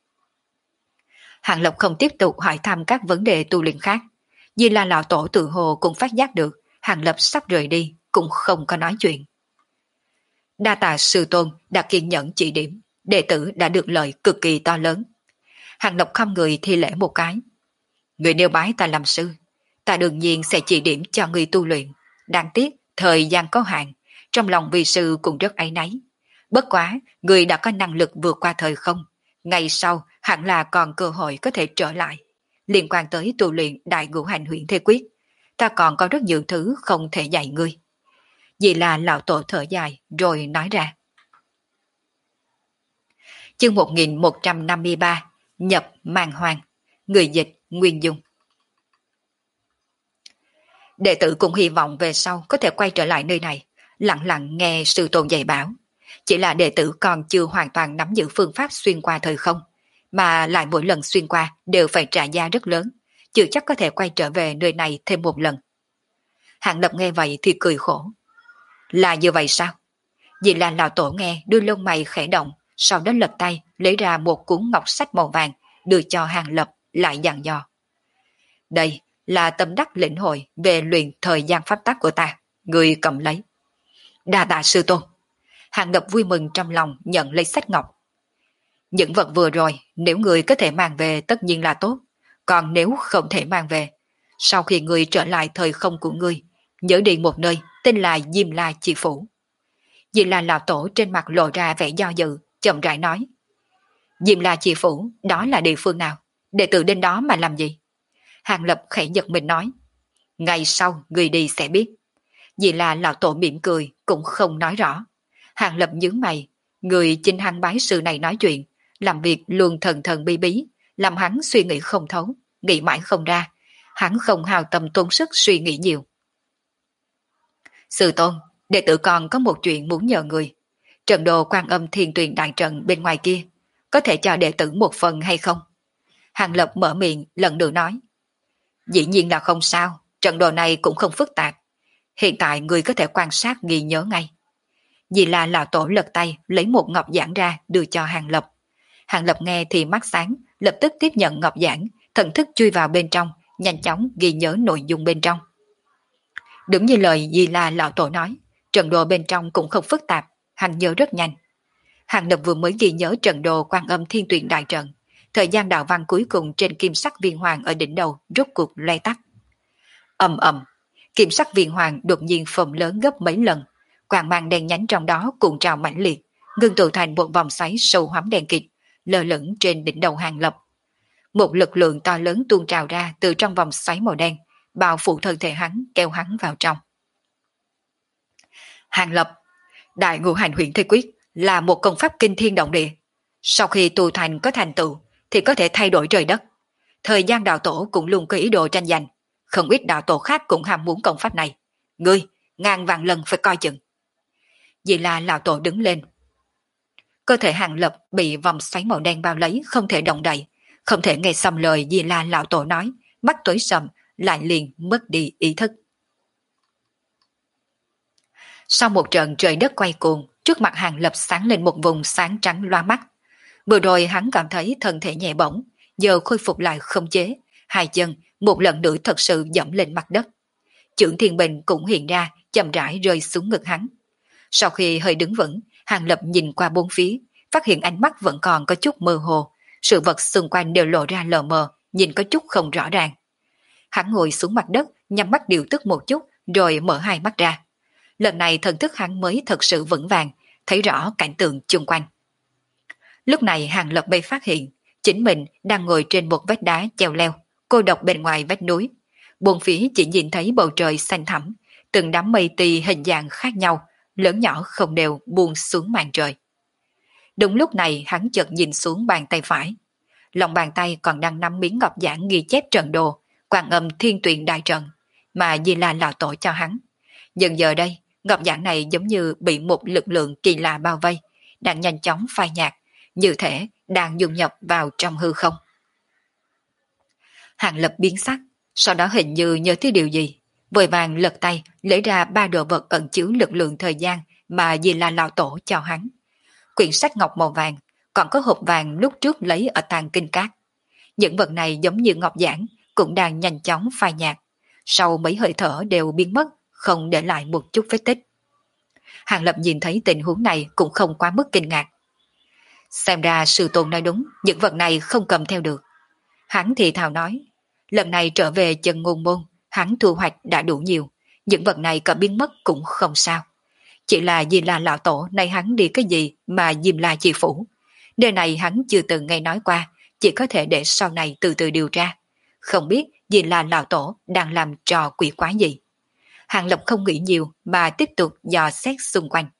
Hàng Lập không tiếp tục hỏi thăm các vấn đề tu luyện khác. Di La lão tổ tự hồ cũng phát giác được Hàng Lập sắp rời đi, cũng không có nói chuyện. Đa tạ sư tôn đã kiên nhẫn chỉ điểm, đệ tử đã được lợi cực kỳ to lớn. Hàng Lập khom người thi lễ một cái. Người nêu bái ta làm sư, ta đương nhiên sẽ chỉ điểm cho người tu luyện. Đáng tiếc thời gian có hạn, trong lòng vi sư cũng rất áy náy. Bất quá, người đã có năng lực vượt qua thời không, Ngày sau hẳn là còn cơ hội có thể trở lại. Liên quan tới tu luyện đại ngũ hành huyền thế quyết, ta còn có rất nhiều thứ không thể dạy ngươi. Vì là lão tổ thở dài rồi nói ra. Chương 1153, nhập mang hoàng, người dịch Nguyên Dung. Đệ tử cũng hy vọng về sau có thể quay trở lại nơi này, lặng lặng nghe sư tôn dạy bảo. Chỉ là đệ tử còn chưa hoàn toàn nắm giữ phương pháp xuyên qua thời không, mà lại mỗi lần xuyên qua đều phải trả giá rất lớn, chưa chắc có thể quay trở về nơi này thêm một lần. Hạng Lập nghe vậy thì cười khổ. Là như vậy sao? Vì là lão tổ nghe đôi lông mày khẽ động, sau đó lật tay lấy ra một cuốn ngọc sách màu vàng đưa cho Hàng Lập, lại dặn dò. Đây là tâm đắc lĩnh hội về luyện thời gian pháp tắc của ta, người cầm lấy. Đa tạ sư tôn. Hàng Lập vui mừng trong lòng nhận lấy sách ngọc. Những vật vừa rồi nếu người có thể mang về tất nhiên là tốt, còn nếu không thể mang về, sau khi người trở lại thời không của người, nhớ đi một nơi tên là Diêm La Chi Phủ. Vì là lão tổ trên mặt lộ ra vẻ do dự, chậm rãi nói. Diêm La Chi Phủ, đó là địa phương nào? Đệ tử đến đó mà làm gì? Hàng Lập khẽ giật mình nói. Ngày sau người đi sẽ biết. Vì là lão tổ mỉm cười cũng không nói rõ. Hàng Lập nhướng mày, người chính hăng bái sư này nói chuyện, làm việc luôn thần thần bí bí, làm hắn suy nghĩ không thấu, nghĩ mãi không ra. Hắn không hào tâm tốn sức suy nghĩ nhiều. Sư tôn, đệ tử còn có một chuyện muốn nhờ người. Trận đồ Quan Âm Thiên Tuyền đại trận bên ngoài kia, có thể cho đệ tử một phần hay không? Hàng Lập mở miệng lần nữa nói. Dĩ nhiên là không sao, trận đồ này cũng không phức tạp. Hiện tại người có thể quan sát ghi nhớ ngay. Vì là lão tổ lật tay lấy một ngọc giản ra đưa cho Hàng Lập. Hàng Lập nghe thì mắt sáng, lập tức tiếp nhận ngọc giản, thần thức chui vào bên trong, nhanh chóng ghi nhớ nội dung bên trong. Đúng như lời Di La lão tổ nói, trận đồ bên trong cũng không phức tạp, hắn nhớ rất nhanh. Hàng Lập vừa mới ghi nhớ trận đồ Quan Âm Thiên Tuyền đại trận, thời gian đạo văn cuối cùng trên kim sắc viên hoàng ở đỉnh đầu rốt cuộc lóe tắt. Ầm ầm, kim sắc viên hoàng đột nhiên phồng lớn gấp mấy lần, quang mang đen nhánh trong đó cuộn trào mãnh liệt, ngưng tụ thành một vòng xoáy sâu hoắm đen kịt, lơ lửng trên đỉnh đầu Hàng Lập. Một lực lượng to lớn tuôn trào ra từ trong vòng xoáy màu đen, bao phủ thân thể hắn, kéo hắn vào trong. Hàng Lập, đại ngũ hành huyền thế quyết là một công pháp kinh thiên động địa. Sau khi tu thành có thành tựu thì có thể thay đổi trời đất. Thời gian đạo tổ cũng luôn có ý đồ tranh giành, không ít đạo tổ khác cũng ham muốn công pháp này. Ngươi, ngàn vạn lần phải coi chừng. Vì là lão tổ đứng lên. Cơ thể Hàng Lập bị vòng xoáy màu đen bao lấy, không thể động đậy, không thể nghe xong lời Vì là lão tổ nói, mắt tối sầm, lại liền mất đi ý thức. Sau một trận trời đất quay cuồng, trước mặt Hàng Lập sáng lên một vùng sáng trắng loa mắt. Vừa rồi hắn cảm thấy thân thể nhẹ bỗng, giờ khôi phục lại không chế, hai chân một lần nữa thật sự dẫm lên mặt đất. Chưởng Thiên Bình cũng hiện ra, chậm rãi rơi xuống ngực hắn. Sau khi hơi đứng vững, Hàng Lập nhìn qua bốn phía, phát hiện ánh mắt vẫn còn có chút mơ hồ, sự vật xung quanh đều lộ ra lờ mờ, nhìn có chút không rõ ràng. Hắn ngồi xuống mặt đất, nhắm mắt điều tức một chút, rồi mở hai mắt ra. Lần này thần thức hắn mới thật sự vững vàng, thấy rõ cảnh tượng chung quanh. Lúc này Hàng Lập mới phát hiện, chính mình đang ngồi trên một vách đá treo leo, cô độc bên ngoài vách núi. Bốn phía chỉ nhìn thấy bầu trời xanh thẳm, từng đám mây tì hình dạng khác nhau, lớn nhỏ không đều buông xuống màn trời. Đúng lúc này hắn chợt nhìn xuống bàn tay phải. Lòng bàn tay còn đang nắm miếng ngọc giản ghi chép trận đồ, Quan Âm Thiên Tuyền đại trận, mà Di La lão tổ cho hắn. Nhưng giờ đây, ngọc giản này giống như bị một lực lượng kỳ lạ bao vây, đang nhanh chóng phai nhạt, như thể đang dung nhập vào trong hư không. Hàng Lập biến sắc, sau đó hình như nhớ tới điều gì, vội vàng lật tay lấy ra ba đồ vật ẩn chứa lực lượng thời gian mà Di La lão tổ cho hắn. Quyển sách ngọc màu vàng, còn có hộp vàng lúc trước lấy ở Tàng Kinh Các. Những vật này giống như ngọc giản, cũng đang nhanh chóng phai nhạt, sau mấy hơi thở đều biến mất, không để lại một chút vết tích. Hàng Lập nhìn thấy tình huống này cũng không quá mức kinh ngạc. Xem ra sư tôn nói đúng, những vật này không cầm theo được. Hắn thì thào nói, lần này trở về Chân Ngôn Môn, hắn thu hoạch đã đủ nhiều, những vật này có biến mất cũng không sao. Chỉ là vì là lão tổ nay hắn đi cái gì mà Diêm La Chi Phủ. Nơi này hắn chưa từng nghe nói qua, chỉ có thể để sau này từ từ điều tra. Không biết gì là lão tổ đang làm trò quỷ quái gì. Hàng Lập không nghĩ nhiều mà tiếp tục dò xét xung quanh.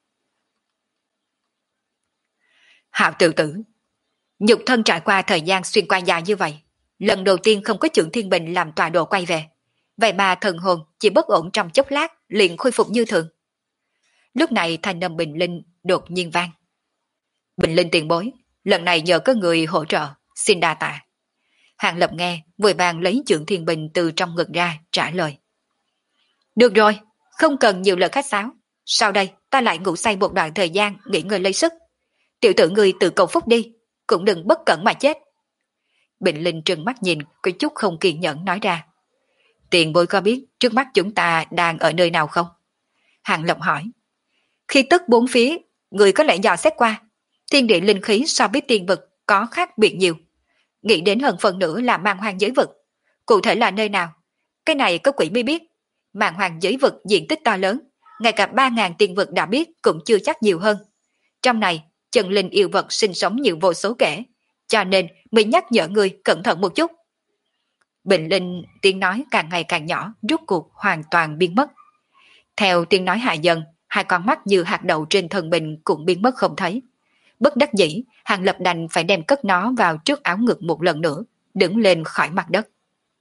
Hạo tự tử, nhục thân trải qua thời gian xuyên qua dài như vậy, lần đầu tiên không có trưởng thiên bình làm tọa độ quay về. Vậy mà thần hồn chỉ bất ổn trong chốc lát liền khôi phục như thường. Lúc này thanh âm Bình Linh đột nhiên vang. Bình Linh tiền bối, lần này nhờ có người hỗ trợ, xin đa tạ. Hàng Lập nghe, vội vàng lấy trưởng thiên bình từ trong ngực ra, trả lời. Được rồi, không cần nhiều lời khách sáo. Sau đây, ta lại ngủ say một đoạn thời gian, nghỉ ngơi lấy sức. Tiểu tử người tự cầu phúc đi, cũng đừng bất cẩn mà chết. Bình Linh trừng mắt nhìn, có chút không kiên nhẫn nói ra. Tiền bối có biết trước mắt chúng ta đang ở nơi nào không? Hàng Lập hỏi. Khi tức bốn phía, người có lẽ dò xét qua. Thiên địa linh khí so với tiên vực có khác biệt nhiều. Nghĩ đến hơn phần nữa là mang hoang giới vực. Cụ thể là nơi nào? Cái này có quỷ mới biết. Mang hoang giới vực diện tích to lớn, ngay cả 3.000 tiên vực đã biết cũng chưa chắc nhiều hơn. Trong này, chân linh yêu vật sinh sống nhiều vô số kể, cho nên mới nhắc nhở người cẩn thận một chút. Bình Linh tiếng nói càng ngày càng nhỏ, rút cuộc hoàn toàn biến mất. Theo tiếng nói hạ dần, hai con mắt như hạt đậu trên thân Bình cũng biến mất không thấy. Bất đắc dĩ, Hàng Lập đành phải đem cất nó vào trước áo ngực một lần nữa, đứng lên khỏi mặt đất.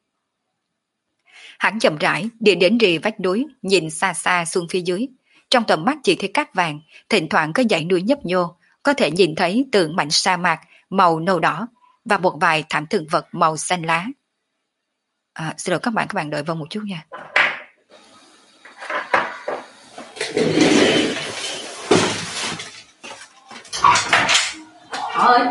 Hắn chậm rãi đi đến rìa vách núi, nhìn xa xa xuống phía dưới. Trong tầm mắt chỉ thấy cát vàng, thỉnh thoảng có dãy núi nhấp nhô, có thể nhìn thấy tượng mảnh sa mạc màu nâu đỏ và một vài thảm thực vật màu xanh lá. Xin lỗi các bạn đợi vòng một chút nha. Ơi.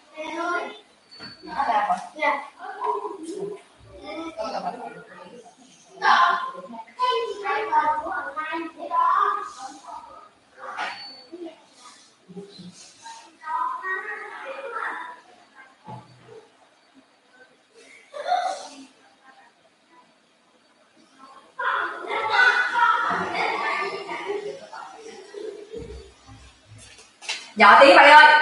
Nhỏ tí mày ơi.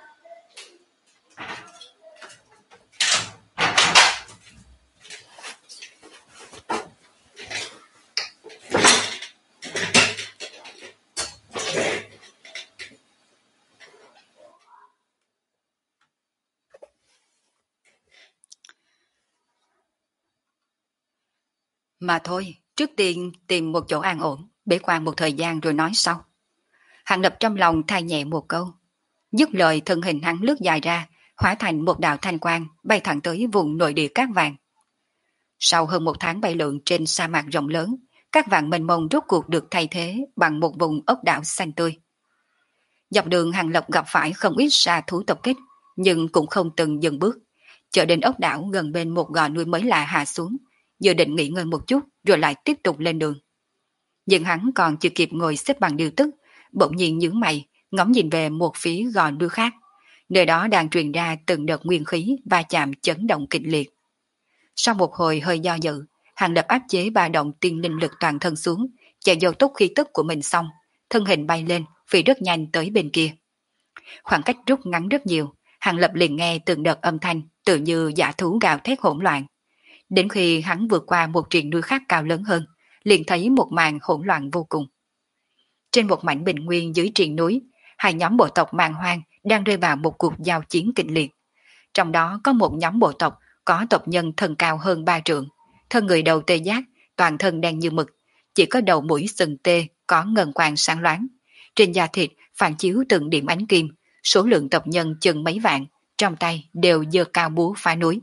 Mà thôi, trước tiên tìm một chỗ an ổn, bế quan một thời gian rồi nói sau. Hàng Lập trong lòng thay nhẹ một câu. Dứt lời thân hình hắn lướt dài ra, hóa thành một đạo thanh quang bay thẳng tới vùng nội địa cát vàng. Sau hơn một tháng bay lượn trên sa mạc rộng lớn, cát vàng mênh mông rốt cuộc được thay thế bằng một vùng ốc đảo xanh tươi. Dọc đường Hàng Lập gặp phải không ít sa thú tập kích, nhưng cũng không từng dừng bước. Chờ đến ốc đảo gần bên một gò núi mới lạ hạ xuống, dự định nghỉ ngơi một chút rồi lại tiếp tục lên đường. Nhưng hắn còn chưa kịp ngồi xếp bằng điều tức, bỗng nhiên nhướng mày, ngóng nhìn về một phía gò núi khác. Nơi đó đang truyền ra từng đợt nguyên khí va chạm chấn động kịch liệt. Sau một hồi hơi do dự, Hàng Lập áp chế ba động tiên linh lực toàn thân xuống, chạy vô tốc khí tức của mình xong, thân hình bay lên, phi rất nhanh tới bên kia. Khoảng cách rút ngắn rất nhiều, Hàng Lập liền nghe từng đợt âm thanh tự như dã thú gào thét hỗn loạn. Đến khi hắn vượt qua một triền núi khác cao lớn hơn, liền thấy một màn hỗn loạn vô cùng. Trên một mảnh bình nguyên dưới triền núi, hai nhóm bộ tộc man hoang đang rơi vào một cuộc giao chiến kịch liệt. Trong đó có một nhóm bộ tộc có tộc nhân thân cao hơn 3 trượng, thân người đầu tê giác, toàn thân đen như mực, chỉ có đầu mũi sừng tê có ngân quang sáng loáng. Trên da thịt phản chiếu từng điểm ánh kim, số lượng tộc nhân chừng mấy vạn, trong tay đều giơ cao búa phá núi.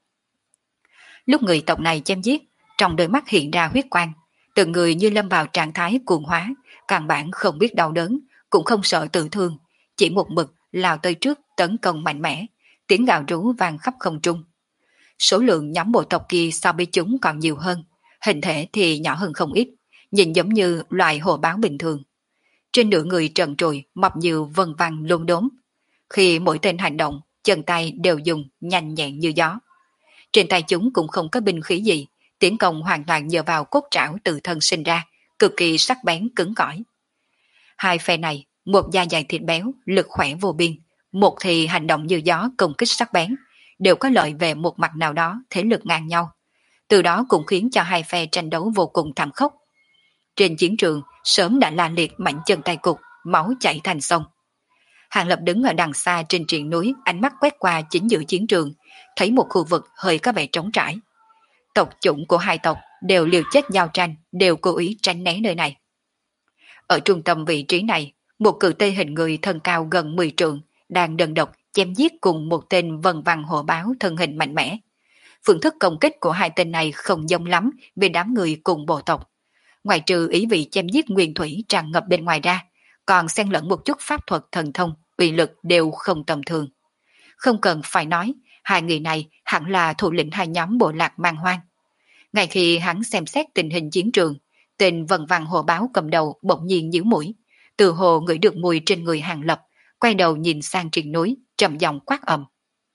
Lúc người tộc này chém giết, trong đôi mắt hiện ra huyết quang, từng người như lâm vào trạng thái cuồng hóa, căn bản không biết đau đớn, cũng không sợ tự thương, chỉ một mực lao tới trước tấn công mạnh mẽ, tiếng gào rú vang khắp không trung. Số lượng nhóm bộ tộc kia so với chúng còn nhiều hơn, hình thể thì nhỏ hơn không ít, nhìn giống như loài hổ báo bình thường. Trên nửa người trần trụi mọc nhiều vân vân lôn đốm. Khi mỗi tên hành động, chân tay đều dùng nhanh nhẹn như gió. Trên tay chúng cũng không có binh khí gì, tiến công hoàn toàn nhờ vào cốt trảo tự thân sinh ra, cực kỳ sắc bén cứng cỏi. Hai phe này, một da dày thịt béo, lực khỏe vô biên, một thì hành động như gió công kích sắc bén, đều có lợi về một mặt nào đó, thế lực ngang nhau. Từ đó cũng khiến cho hai phe tranh đấu vô cùng thảm khốc. Trên chiến trường sớm đã la liệt mảnh chân tay cục, máu chảy thành sông. Hàng Lập đứng ở đằng xa trên triền núi, ánh mắt quét qua chính giữa chiến trường, thấy một khu vực hơi có vẻ trống trải. Tộc chủng của hai tộc đều liều chết giao tranh, đều cố ý tránh né nơi này. Ở trung tâm vị trí này, một cự tê hình người thân cao gần 10 trượng, đang đơn độc chém giết cùng một tên vần vằng hổ báo thân hình mạnh mẽ. Phương thức công kích của hai tên này không giống lắm về đám người cùng bộ tộc. Ngoài trừ ý vị chém giết nguyên thủy tràn ngập bên ngoài ra, còn xen lẫn một chút pháp thuật thần thông, uy lực đều không tầm thường. Không cần phải nói, hai người này hẳn là thủ lĩnh hai nhóm bộ lạc man hoang. Ngay khi hắn xem xét tình hình chiến trường, tên vần vằng hồ báo cầm đầu bỗng nhiên nhíu mũi, từ hồ ngửi được mùi trên người Hàng Lập, quay đầu nhìn sang triền núi, trầm giọng quát ầm.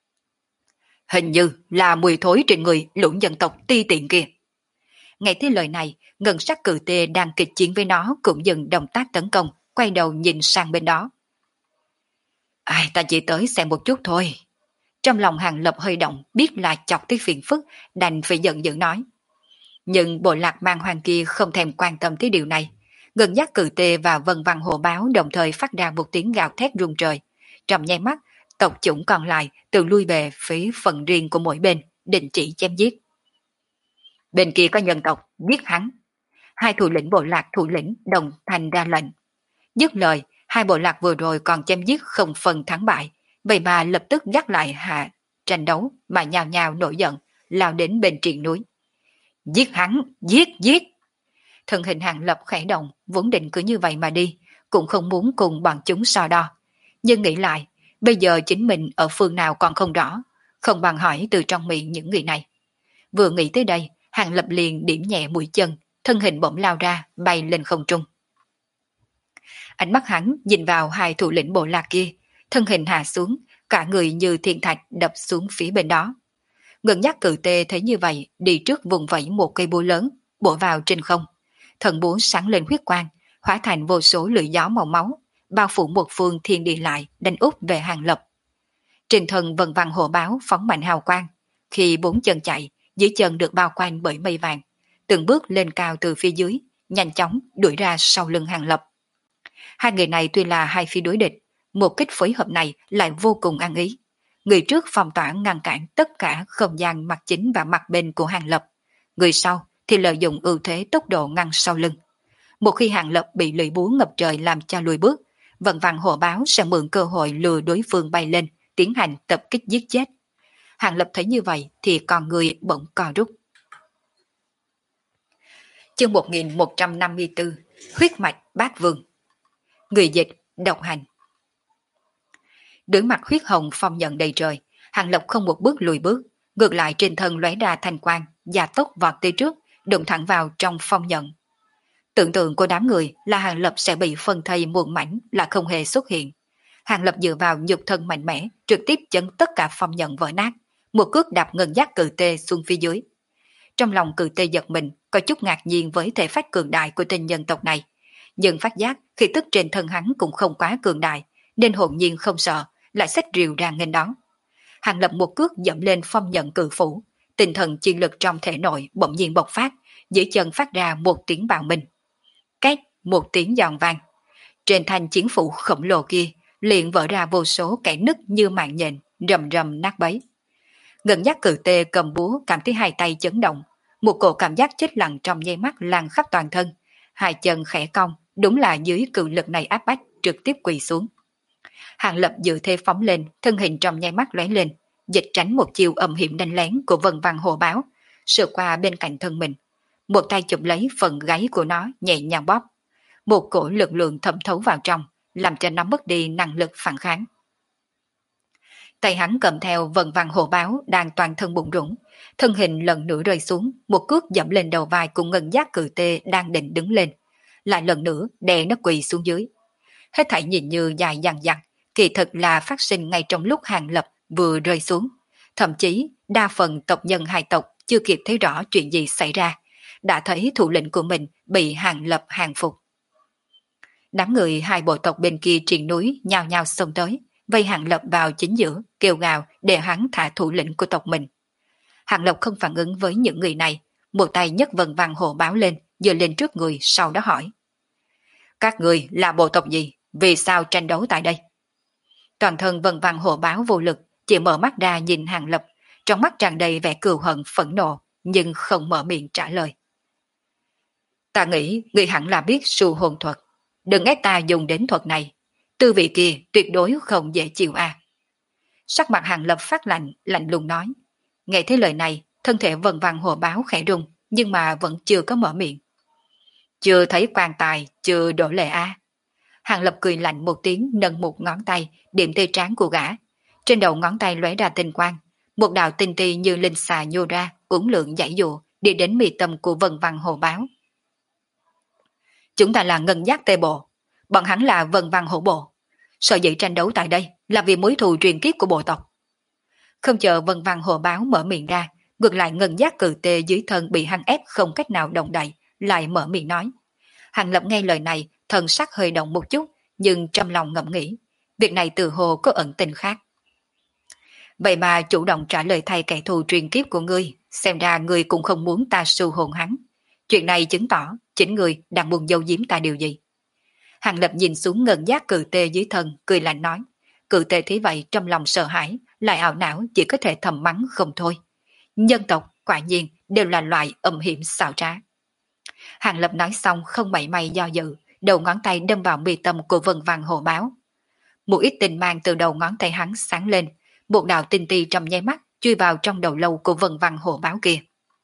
Hình như là mùi thối trên người lũ dân tộc ti tiện kia. Nghe thấy lời này, ngân sắc cự tê đang kịch chiến với nó cũng dừng động tác tấn công, quay đầu nhìn sang bên đó. Ai, ta chỉ tới xem một chút thôi. Trong lòng Hàng Lập hơi động, biết là chọc tới phiền phức, đành phải giận dữ nói. Nhưng bộ lạc mang hoàng kia không thèm quan tâm tới điều này. Ngân giác cự tê và vân văn hồ báo đồng thời phát ra một tiếng gào thét rung trời. Trong nháy mắt, tộc chủng còn lại tự lui về phía phần riêng của mỗi bên, định chỉ chém giết. Bên kia có nhân tộc, giết hắn. Hai thủ lĩnh bộ lạc thủ lĩnh đồng thanh ra lệnh. Dứt lời, hai bộ lạc vừa rồi còn chém giết không phần thắng bại, vậy mà lập tức gác lại hạ tranh đấu mà nhào nhào nổi giận, lao đến bên triền núi. Giết hắn, giết, giết! Thân hình Hàng Lập khẽ động, vốn định cứ như vậy mà đi, cũng không muốn cùng bọn chúng so đo. Nhưng nghĩ lại, bây giờ chính mình ở phương nào còn không rõ, không bằng hỏi từ trong miệng những người này. Vừa nghĩ tới đây, Hàng Lập liền điểm nhẹ mũi chân, thân hình bỗng lao ra, bay lên không trung. Ánh mắt hắn nhìn vào hai thủ lĩnh bộ lạc kia, thân hình hạ xuống, cả người như thiên thạch đập xuống phía bên đó. Ngân nhắc cự tê thấy như vậy, đi trước vùng vẫy một cây búa lớn, bổ vào trên không. Thần búa sáng lên huyết quang, hóa thành vô số lưỡi gió màu máu, bao phủ một phương thiên địa lại, đánh úp về Hàng Lập. Trên thân vần vằng hộ báo phóng mạnh hào quang, khi bốn chân chạy, dưới chân được bao quanh bởi mây vàng, từng bước lên cao từ phía dưới, nhanh chóng đuổi ra sau lưng Hàng Lập. Hai người này tuy là hai phe đối địch, một kích phối hợp này lại vô cùng ăn ý. Người trước phong tỏa ngăn cản tất cả không gian mặt chính và mặt bên của Hàng Lập. Người sau thì lợi dụng ưu thế tốc độ ngăn sau lưng. Một khi Hàng Lập bị lưỡi búa ngập trời làm cho lùi bước, vần vằng hộ báo sẽ mượn cơ hội lừa đối phương bay lên, tiến hành tập kích giết chết. Hàng Lập thấy như vậy thì con người bỗng co rút. Chương 1154 Huyết mạch bát vương. Người dịch độc hành. Đối mặt huyết hồng phong nhận đầy trời, Hàng Lập không một bước lùi bước, ngược lại trên thân lóe ra thanh quang, gia tốc vọt tới trước, đụng thẳng vào trong phong nhận. Tưởng tượng của đám người là Hàng Lập sẽ bị phân thây muôn mảnh là không hề xuất hiện. Hàng Lập dựa vào nhục thân mạnh mẽ, trực tiếp chấn tất cả phong nhận vỡ nát, một cước đạp ngân giác cự tê xuống phía dưới. Trong lòng cự tê giật mình, có chút ngạc nhiên với thể phách cường đại của tên nhân tộc này, nhưng phát giác khi tức trên thân hắn cũng không quá cường đại, nên hồn nhiên không sợ, lại xách rìu ra nghênh đón. Hàng Lập một cước dẫm lên phong nhận cự phủ, tinh thần chi lực trong thể nội bỗng nhiên bộc phát, dưới chân phát ra một tiếng bạo minh. Két, một tiếng giòn vang. Trên thanh chiến phủ khổng lồ kia liền vỡ ra vô số kẽ nứt như mạng nhện, rầm rầm nát bấy. Ngân giác cự tê cầm búa cảm thấy hai tay chấn động, một cổ cảm giác chết lặng trong nháy mắt lan khắp toàn thân, hai chân khẽ cong, đúng là dưới cự lực này áp bách, trực tiếp quỳ xuống. Hàng Lập dự thế phóng lên, thân hình trong nháy mắt lóe lên, dịch tránh một chiêu âm hiểm đánh lén của vần vằng hồ báo, sượt qua bên cạnh thân mình, một tay chụp lấy phần gáy của nó nhẹ nhàng bóp, một cổ lực lượng thẩm thấu vào trong, làm cho nó mất đi năng lực phản kháng. Tay hắn cầm theo vần vằng hồ báo đang toàn thân bụng rủng, thân hình lần nữa rơi xuống, một cước dẫm lên đầu vai của ngân giác cự tê đang định đứng lên, lại lần nữa đè nó quỳ xuống dưới. Hết thảy nhìn như dài dằng dặc, kỳ thực là phát sinh ngay trong lúc Hàng Lập vừa rơi xuống. Thậm chí đa phần tộc nhân hai tộc chưa kịp thấy rõ chuyện gì xảy ra, đã thấy thủ lĩnh của mình bị Hàng Lập hàng phục. Đám người hai bộ tộc bên kia triền núi nhao nhao xông tới, vây Hàng Lập vào chính giữa, kêu gào để hắn thả thủ lĩnh của tộc mình. Hàng Lập không phản ứng với những người này, một tay nhấc vần vàng hộ báo lên, giơ lên trước người, sau đó hỏi. Các người là bộ tộc gì? Vì sao tranh đấu tại đây? Toàn thân vần vàng hộ báo vô lực, chỉ mở mắt ra nhìn Hàng Lập, trong mắt tràn đầy vẻ cừu hận phẫn nộ, nhưng không mở miệng trả lời. Ta nghĩ người hẳn là biết su hồn thuật. Đừng ép ta dùng đến thuật này. Tư vị kia tuyệt đối không dễ chịu à. Sắc mặt Hàng Lập phát lạnh, lạnh lùng nói. Nghe thấy lời này, thân thể vần vàng hộ báo khẽ rung, nhưng mà vẫn chưa có mở miệng. Chưa thấy quan tài, chưa đổ lệ a. Hàng Lập cười lạnh một tiếng, nâng một ngón tay, điểm tê trán của gã. Trên đầu ngón tay lóe ra tinh quang, một đạo tinh ti như linh xà nhô ra, uốn lượn giải dụa, đi đến mi tâm của vần vàng hộ báo. Chúng ta là ngân giác tê bộ, bọn hắn là vần vàng hổ bộ. Sở dĩ tranh đấu tại đây là vì mối thù truyền kiếp của bộ tộc. Không chờ vần vàng hộ báo mở miệng ra, ngược lại ngân giác cự tê dưới thân bị hắn ép không cách nào động đậy, lại mở miệng nói. Hàng Lập nghe lời này, thần sắc hơi động một chút, nhưng trong lòng ngẫm nghĩ, việc này từ hồ có ẩn tình khác. Vậy mà chủ động trả lời thay kẻ thù truyền kiếp của ngươi, xem ra ngươi cũng không muốn ta su hồn hắn. Chuyện này chứng tỏ chính ngươi đang buồn giấu giếm ta điều gì. Hàng Lập nhìn xuống ngân giác cự tê dưới thân, cười lạnh nói. Cự tê thế vậy trong lòng sợ hãi, lại ảo não chỉ có thể thầm mắng không thôi. Nhân tộc quả nhiên đều là loại âm hiểm xảo trá. Hàng Lập nói xong không mảy may do dự, đầu ngón tay đâm vào mi tâm của vần vàng hộ báo. Một ít tinh mang từ đầu ngón tay hắn sáng lên, một đạo tinh ti trong nháy mắt chui vào trong đầu lâu của vần vàng hộ báo kia.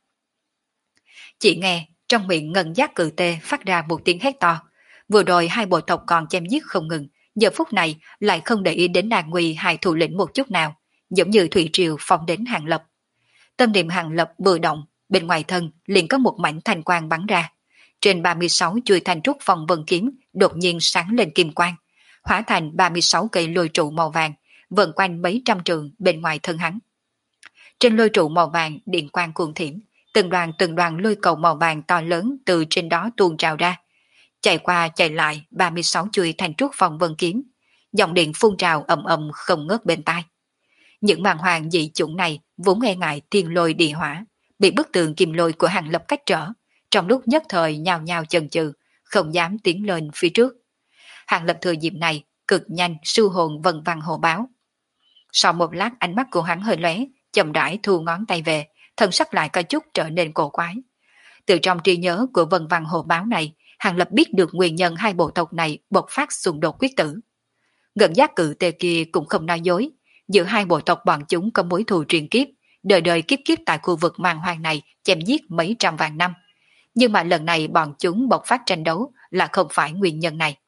Chỉ nghe trong miệng ngân giác cự tê phát ra một tiếng hét to. Vừa rồi hai bộ tộc còn chém giết không ngừng, giờ phút này lại không để ý đến đàn nguy hai thủ lĩnh một chút nào, giống như thủy triều phong đến Hàng Lập. Tâm niệm Hàng Lập vừa động, bên ngoài thân liền có một mảnh thanh quang bắn ra. Trên 36 chuôi thanh trúc phong vân kiếm đột nhiên sáng lên kim quang, hóa thành 36 cây lôi trụ màu vàng, vần quanh mấy trăm trường bên ngoài thân hắn. Trên lôi trụ màu vàng điện quang cuồng thiểm, từng đoàn lôi cầu màu vàng to lớn từ trên đó tuôn trào ra, chạy qua chạy lại 36 chuôi thanh trúc phong vân kiếm, dòng điện phun trào ầm ầm không ngớt bên tai. Những màn hoàng dị chủng này vốn e ngại thiên lôi địa hỏa, bị bức tường kim lôi của Hàng Lập cách trở, trong lúc nhất thời nhào nhào chần chừ, không dám tiến lên phía trước. Hàng Lập thừa dịp này cực nhanh su hồn vần vàng hộ báo. Sau một lát ánh mắt của hắn hơi lóe, chậm rãi thu ngón tay về, thân sắc lại có chút trở nên cổ quái. Từ trong trí nhớ của vần vàng hộ báo này, Hàng Lập biết được nguyên nhân hai bộ tộc này bộc phát xung đột quyết tử. Ngân giác cự tê kia cũng không nói dối, giữa hai bộ tộc bọn chúng có mối thù truyền kiếp, đời đời kiếp kiếp tại khu vực man hoang này chém giết mấy trăm vạn năm. Nhưng mà lần này bọn chúng bộc phát tranh đấu là không phải nguyên nhân này.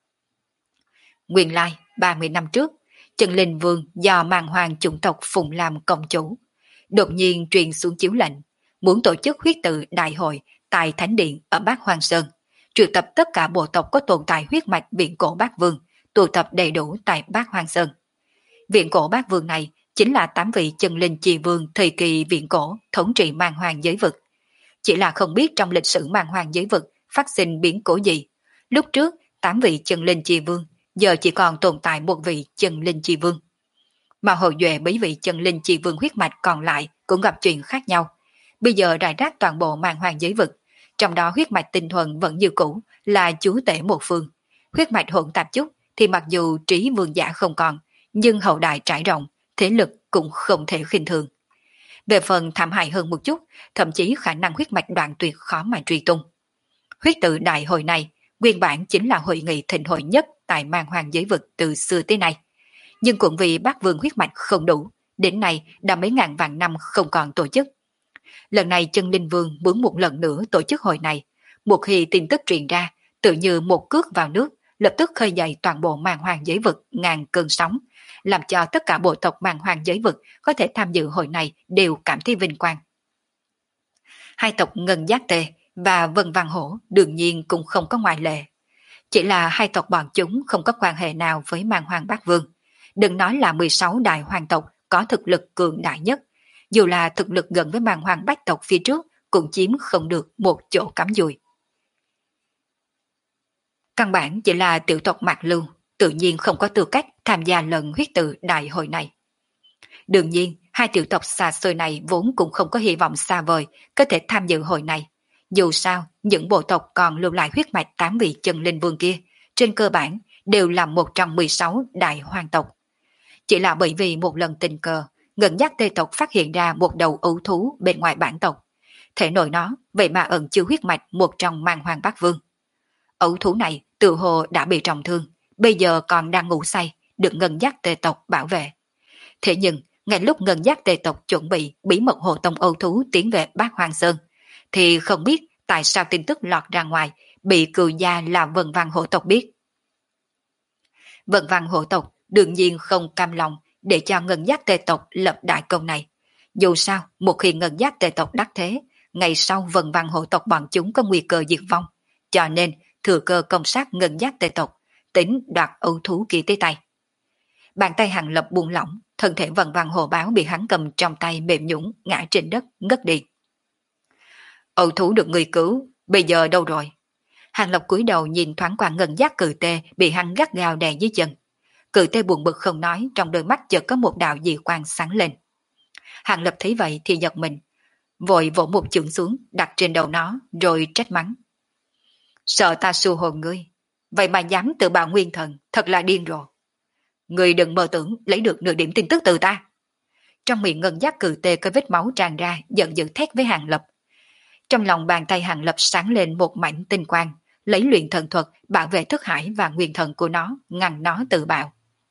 Nguyên lai, 30 năm trước, Chân Linh Vương do man hoang chủng tộc Phùng làm công chủ, đột nhiên truyền xuống chiếu lệnh, muốn tổ chức huyết tự đại hội tại Thánh Điện ở Bát Hoang Sơn, triệu tập tất cả bộ tộc có tồn tại huyết mạch Viện Cổ Bát Vương, tụ tập đầy đủ tại Bát Hoang Sơn. Viện Cổ Bát Vương này chính là 8 vị chân linh chi vương thời kỳ Viện Cổ thống trị man hoang giới vực. Chỉ là không biết trong lịch sử man hoang giới vực phát sinh biến cố gì. Lúc trước 8 vị chân linh chi vương, giờ chỉ còn tồn tại một vị chân linh chi vương. Mà hậu duệ mấy vị chân linh chi vương huyết mạch còn lại cũng gặp chuyện khác nhau. Bây giờ rải rác toàn bộ man hoang giới vực, trong đó huyết mạch tinh thuần vẫn như cũ là chúa tể một phương. Huyết mạch hỗn tạp chút thì mặc dù trí vương giả không còn, nhưng hậu đại trải rộng, thế lực cũng không thể khinh thường. Về phần thảm hại hơn một chút, thậm chí khả năng huyết mạch đoạn tuyệt khó mà truy tung. Huyết tự đại hội này, nguyên bản chính là hội nghị thịnh hội nhất tại man hoang giới vực từ xưa tới nay. Nhưng cũng vì bác vương huyết mạch không đủ, đến nay đã mấy ngàn vạn năm không còn tổ chức. Lần này Chân Linh Vương muốn một lần nữa tổ chức hội này, một khi tin tức truyền ra, tự như một cước vào nước, lập tức khơi dậy toàn bộ man hoang giới vực ngàn cơn sóng, làm cho tất cả bộ tộc man hoang giới vực có thể tham dự hội này đều cảm thấy vinh quang. Hai tộc Ngân Giác Tê và Vân Văn Hổ đương nhiên cũng không có ngoại lệ. Chỉ là hai tộc bọn chúng không có quan hệ nào với man hoang Bát Vương. Đừng nói là 16 đại hoàng tộc có thực lực cường đại nhất, dù là thực lực gần với man hoang bách tộc phía trước cũng chiếm không được một chỗ cắm dùi. Căn bản chỉ là tiểu tộc Mạc Lưu, tự nhiên không có tư cách tham gia lần huyết tự đại hội này. Đương nhiên, hai tiểu tộc xa xôi này vốn cũng không có hy vọng xa vời có thể tham dự hội này. Dù sao, những bộ tộc còn lưu lại huyết mạch 8 vị chân linh vương kia, trên cơ bản đều là một trong 16 đại hoàng tộc. Chỉ là bởi vì một lần tình cờ, Ngân Giác Tê tộc phát hiện ra một đầu ưu thú bên ngoài bản tộc. Thể nội nó vậy mà ẩn chứa huyết mạch một trong mang hoàng bát vương. Ấu thú này tự hồ đã bị trọng thương, bây giờ còn đang ngủ say, được Ngân Giác Tê tộc bảo vệ. Thế nhưng, ngay lúc Ngân Giác Tê tộc chuẩn bị bí mật hộ tông ấu thú tiến về Bát Hoang Sơn, thì không biết tại sao tin tức lọt ra ngoài, bị cừu gia là Vân Văn hộ tộc biết. Vân Văn hộ tộc đương nhiên không cam lòng để cho Ngân Giác Tê tộc lập đại công này. Dù sao, một khi Ngân Giác Tê tộc đắc thế, ngày sau Vân Văn hộ tộc bọn chúng có nguy cơ diệt vong, cho nên thừa cơ công sát Ngân Giác Tê tộc, tính đoạt ưu thú kia tới tay. Bàn tay Hàng Lập buông lỏng, thân thể Vân Văn hộ báo bị hắn cầm trong tay mềm nhũn ngã trên đất ngất đi. Ưu thú được người cứu, bây giờ đâu rồi? Hàng Lập cúi đầu nhìn thoáng qua Ngân Giác cự tê bị hắn gắt gao đè dưới chân. Cự tê buồn bực không nói, trong đôi mắt chợt có một đạo dị quang sáng lên. Hàng Lập thấy vậy thì giật mình, vội vỗ một chưởng xuống đặt trên đầu nó rồi trách mắng. Sợ ta xua hồn ngươi, vậy mà dám tự bạo nguyên thần, thật là điên rồ. Ngươi đừng mơ tưởng lấy được nửa điểm tin tức từ ta. Trong miệng Ngân Giác cự tê có vết máu tràn ra, giận dữ thét với Hàng Lập. Trong lòng bàn tay Hàng Lập sáng lên một mảnh tinh quang, lấy luyện thần thuật bảo vệ thức hải và nguyên thần của nó, ngăn nó tự bạo.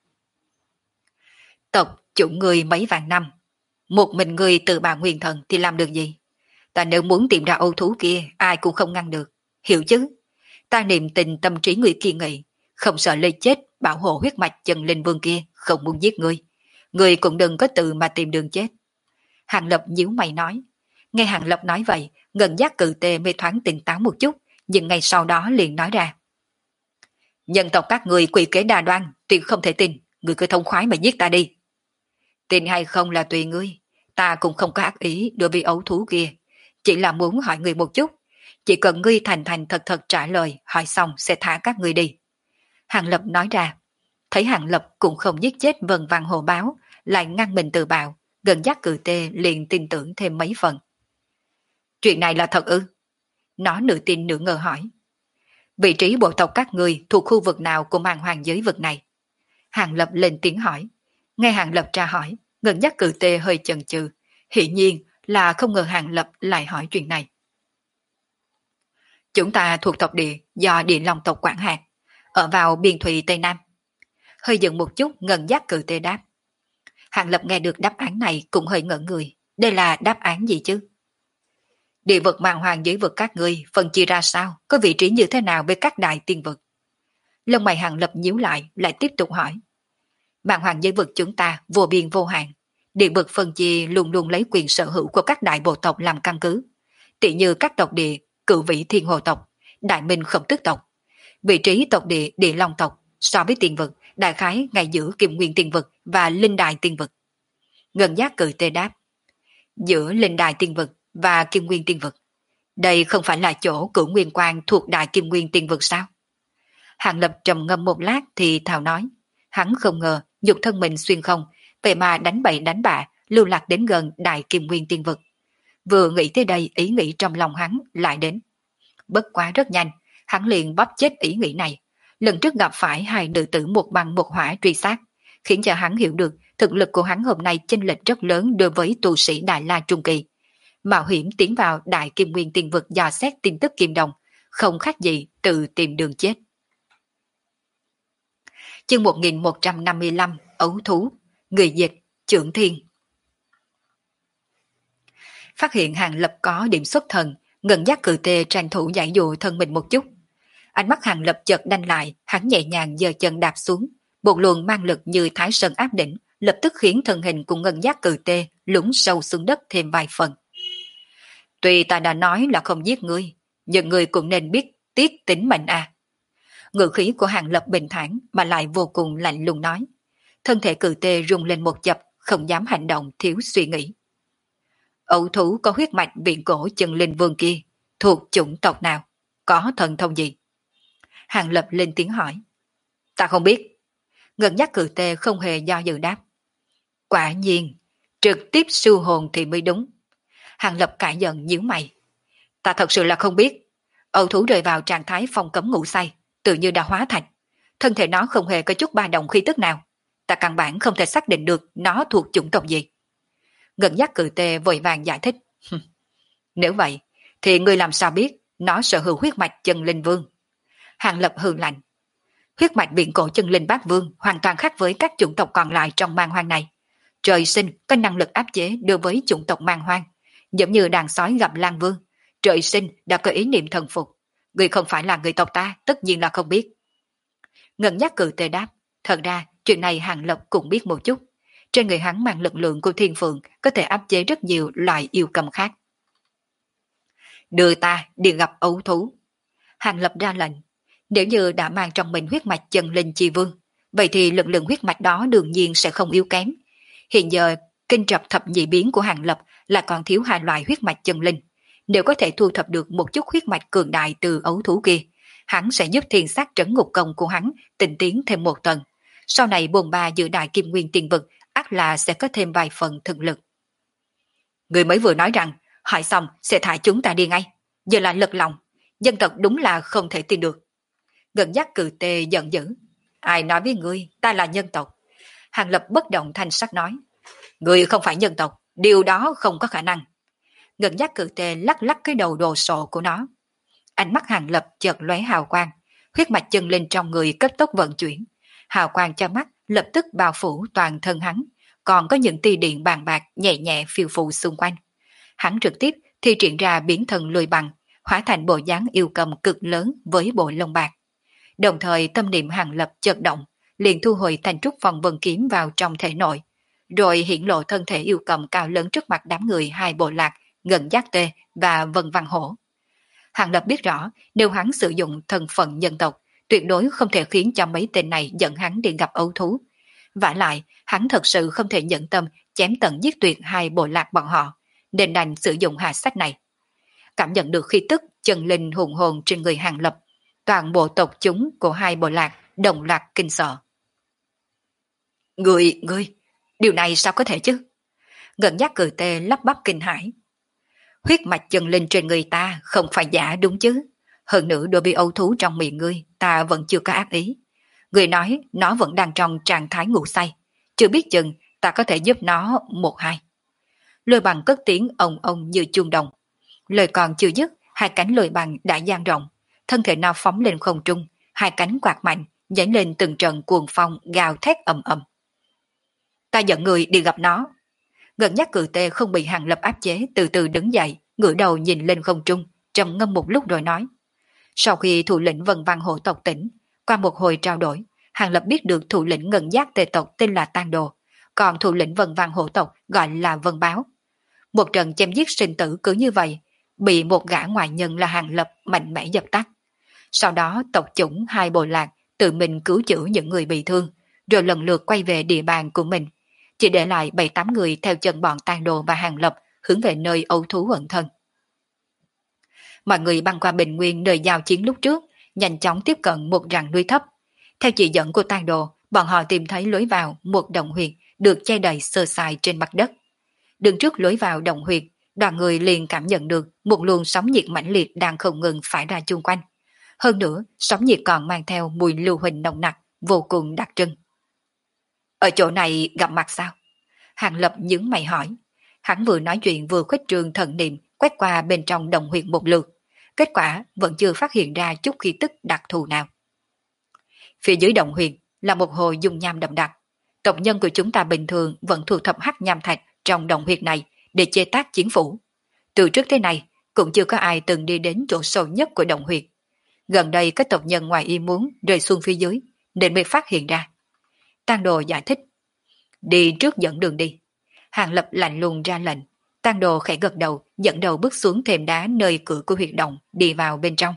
Tộc chủ người mấy vạn năm, một mình người tự bạo nguyên thần thì làm được gì? Ta nếu muốn tìm ra âu thú kia, ai cũng không ngăn được, hiểu chứ? Ta niệm tình tâm trí người kiên nghị, không sợ lây chết, bảo hộ huyết mạch chân linh vương kia, không muốn giết ngươi. Ngươi cũng đừng có tự mà tìm đường chết. Hàng Lập nhíu mày nói. Nghe Hàng Lập nói vậy, Ngân Giác cự tê mê thoáng tỉnh táo một chút, nhưng ngay sau đó liền nói ra. Nhân tộc các người quỷ kế đa đoan, tuyệt không thể tin, người cứ thông khoái mà giết ta đi. Tin hay không là tùy ngươi, ta cũng không có ác ý đối với ấu thú kia, chỉ là muốn hỏi ngươi một chút, chỉ cần ngươi thành thành thật thật trả lời, hỏi xong sẽ thả các ngươi đi. Hàng Lập nói ra, thấy Hàng Lập cũng không giết chết Vân Văn Hồ Báo, lại ngăn mình tự bạo, Ngân Giác cự tê liền tin tưởng thêm mấy phần. Chuyện này là thật ư? Nó nửa tin nửa ngờ hỏi. Vị trí bộ tộc các người thuộc khu vực nào của màn hoàng giới vực này? Hàng Lập lên tiếng hỏi. Nghe Hàng Lập tra hỏi, Ngân Giác cự tê hơi chần chừ, hiển nhiên là không ngờ Hàng Lập lại hỏi chuyện này. Chúng ta thuộc tộc địa do Địa Long tộc quản hạt, ở vào biên thùy Tây Nam. Hơi dừng một chút, Ngân Giác cự tê đáp. Hàng Lập nghe được đáp án này cũng hơi ngỡ người. Đây là đáp án gì chứ? Địa vực màn hoàng giới vực các ngươi phân chia ra sao, có vị trí như thế nào với các đại tiên vực? Lông mày Hàng Lập nhíu lại tiếp tục hỏi. Màn hoàng giới vực chúng ta vô biên vô hạn, địa vực phân chia luôn luôn lấy quyền sở hữu của các đại bộ tộc làm căn cứ, tỉ như các tộc địa Cửu Vĩ Thiên Hồ tộc, Đại Minh Khổng Tước tộc. Vị trí tộc địa Địa Long tộc so với tiên vực đại khái ngay giữa Kim Nguyên tiên vực và Linh Đại tiên vực. Ngân Giác cự tê đáp. Giữa Linh Đại tiên vực và Kim Nguyên tiên vực, đây không phải là chỗ Cửu Nguyên Quang thuộc Đại Kim Nguyên tiên vực sao? Hàng Lập trầm ngâm một lát thì thào nói, hắn không ngờ nhục thân mình xuyên không, vậy mà đánh bậy đánh bạ, lưu lạc đến gần Đại Kim Nguyên tiên vực. Vừa nghĩ tới đây, ý nghĩ trong lòng hắn lại đến. Bất quá rất nhanh, hắn liền bóp chết ý nghĩ này. Lần trước gặp phải hai nữ tử một băng một hỏa truy sát, khiến cho hắn hiểu được thực lực của hắn hôm nay chênh lệch rất lớn đối với tu sĩ Đại La Trung Kỳ. Mạo hiểm tiến vào Đại Kim Nguyên tiên vực dò xét tin tức Kim Đồng, không khác gì tự tìm đường chết. Chương 1155 Ấu thú, người dịch, Trưởng Thiên. Phát hiện Hàng Lập có điểm xuất thần, Ngân Giác cự tê tranh thủ giải dụ thân mình một chút. Ánh mắt Hàng Lập chợt đanh lại, hắn nhẹ nhàng giơ chân đạp xuống, một luồng mang lực như Thái Sơn áp đỉnh, lập tức khiến thân hình của Ngân Giác cự tê lún sâu xuống đất thêm vài phần. Tuy ta đã nói là không giết ngươi, nhưng ngươi cũng nên biết tiếc tính mệnh à. Ngữ khí của Hàng Lập bình thản mà lại vô cùng lạnh lùng nói. Thân thể cự tê rung lên một chập, không dám hành động thiếu suy nghĩ. Ấu thú có huyết mạch viện cổ chân linh vương kia, thuộc chủng tộc nào, có thần thông gì? Hàng Lập lên tiếng hỏi. Ta không biết. Ngân Giác Cự Tê không hề do dự đáp. Quả nhiên, trực tiếp siêu hồn thì mới đúng. Hàng Lập cãi giận nhíu mày. Ta thật sự là không biết. Âu thú rơi vào trạng thái phong cấm ngủ say, tự như đã hóa thành. Thân thể nó không hề có chút ba động khí tức nào. Ta căn bản không thể xác định được nó thuộc chủng tộc gì. Ngân Giác Cự Tê vội vàng giải thích. Nếu vậy, thì ngươi làm sao biết nó sở hữu huyết mạch chân linh vương? Hàng Lập hừ lạnh. Huyết mạch viễn cổ chân linh bát vương hoàn toàn khác với các chủng tộc còn lại trong man hoang này. Trời sinh có năng lực áp chế đối với chủng tộc man hoang, giống như đàn sói gặp lang vương. Trời sinh đã có ý niệm thần phục. Người không phải là người tộc ta, tất nhiên là không biết. Ngân Giác Cự Tê đáp. Thật ra, chuyện này Hàng Lập cũng biết một chút. Trên người hắn mang lực lượng của thiên phượng có thể áp chế rất nhiều loại yêu cầm khác. Đưa ta đi gặp ấu thú. Hàng Lập ra lệnh. Nếu như đã mang trong mình huyết mạch chân linh chi vương, vậy thì lực lượng huyết mạch đó đương nhiên sẽ không yếu kém. Hiện giờ, kinh trập thập nhị biến của Hàng Lập là còn thiếu hai loại huyết mạch chân linh. Nếu có thể thu thập được một chút huyết mạch cường đại từ ấu thú kia, hắn sẽ giúp thiên sát trấn ngục công của hắn tinh tiến thêm một tầng. Sau này bồn ba giữa đại kim nguyên tiền vực, ắt là sẽ có thêm vài phần thực lực. Người mới vừa nói rằng, hỏi xong sẽ thả chúng ta đi ngay. Giờ là lật lòng, dân tộc đúng là không thể tin được. Ngân Giác Cự Tê giận dữ. Ai nói với ngươi, ta là nhân tộc? Hàng Lập bất động thanh sắc nói. Ngươi không phải nhân tộc, điều đó không có khả năng. Ngân Giác Cự Tê lắc lắc cái đầu đồ sộ của nó. Ánh mắt Hàng Lập chợt lóe hào quang, huyết mạch chân linh trong người cấp tốc vận chuyển. Hào quang cho mắt lập tức bao phủ toàn thân hắn, còn có những tia điện bàn bạc nhẹ nhẹ phiêu phù xung quanh. Hắn trực tiếp thi triển ra biến thần lùi bằng, hóa thành bộ dáng yêu cầm cực lớn với bộ lông bạc. Đồng thời tâm niệm Hàng Lập chợt động, liền thu hồi thành trúc phong vân kiếm vào trong thể nội, rồi hiển lộ thân thể yêu cầm cao lớn trước mặt đám người hai bộ lạc Ngân Giác Tê và Vân Văn Hổ. Hàng Lập biết rõ, nếu hắn sử dụng thân phận nhân tộc, tuyệt đối không thể khiến cho mấy tên này dẫn hắn đi gặp ấu thú. Vả lại, hắn thật sự không thể nhẫn tâm chém tận giết tuyệt hai bộ lạc bọn họ, nên đành sử dụng hạ sách này. Cảm nhận được khí tức chân linh hùng hồn trên người Hàng Lập, toàn bộ tộc chúng của hai bộ lạc đồng loạt kinh sợ. Ngươi, điều này sao có thể chứ? Ngân Giác Cự Tê lắp bắp kinh hãi. Huyết mạch chân linh trên người ta không phải giả đúng chứ? Hơn nữa đối với ấu thú trong miệng ngươi, ta vẫn chưa có ác ý. Ngươi nói nó vẫn đang trong trạng thái ngủ say, chưa biết chừng ta có thể giúp nó một hai. Lôi bằng cất tiếng ông như chuông đồng. Lời còn chưa dứt, hai cánh lôi bằng đã dang rộng, thân thể nó phóng lên không trung, hai cánh quạt mạnh, nhảy lên từng trận cuồng phong gào thét ầm ầm. Ta dẫn người đi gặp nó. Ngân Giác Cự Tê không bị Hàng Lập áp chế, từ từ đứng dậy, ngửa đầu nhìn lên không trung, trầm ngâm một lúc rồi nói. Sau khi thủ lĩnh Vân Văn Hổ tộc tỉnh, qua một hồi trao đổi, Hàng Lập biết được thủ lĩnh Ngân Giác Tê tộc tên là Tang Đồ, còn thủ lĩnh Vân Văn Hổ tộc gọi là Vân Báo. Một trận chém giết sinh tử cứ như vậy, bị một gã ngoại nhân là Hàng Lập mạnh mẽ dập tắt. Sau đó tộc chủng hai bộ lạc tự mình cứu chữa những người bị thương, rồi lần lượt quay về địa bàn của mình, chỉ để lại 7-8 người theo chân bọn Tang Đồ và Hàng Lập hướng về nơi ấu thú ẩn thân. Mọi người băng qua bình nguyên nơi giao chiến lúc trước, nhanh chóng tiếp cận một rặng núi thấp. Theo chỉ dẫn của Tang Đồ, bọn họ tìm thấy lối vào một động huyệt được che đầy sơ sài trên mặt đất. Đứng trước lối vào động huyệt, đoàn người liền cảm nhận được một luồng sóng nhiệt mãnh liệt đang không ngừng phả ra chung quanh. Hơn nữa, sóng nhiệt còn mang theo mùi lưu huỳnh nồng nặc, vô cùng đặc trưng. Ở chỗ này gặp mặt sao? Hàng Lập nhướng mày hỏi. Hắn vừa nói chuyện vừa khuếch trương thần niệm quét qua bên trong đồng huyệt một lượt. Kết quả vẫn chưa phát hiện ra chút khí tức đặc thù nào. Phía dưới đồng huyệt là một hồ dung nham đậm đặc. Tộc nhân của chúng ta bình thường vẫn thu thập hắc nham thạch trong đồng huyệt này để chế tác chiến phủ. Từ trước tới nay cũng chưa có ai từng đi đến chỗ sâu nhất của đồng huyệt. Gần đây các tộc nhân ngoài ý muốn rơi xuống phía dưới nên mới phát hiện ra. Tang Đồ giải thích. Đi trước dẫn đường đi. Hàng Lập lạnh lùng ra lệnh. Tang Đồ khẽ gật đầu, dẫn đầu bước xuống thềm đá nơi cửa của huyệt động, đi vào bên trong.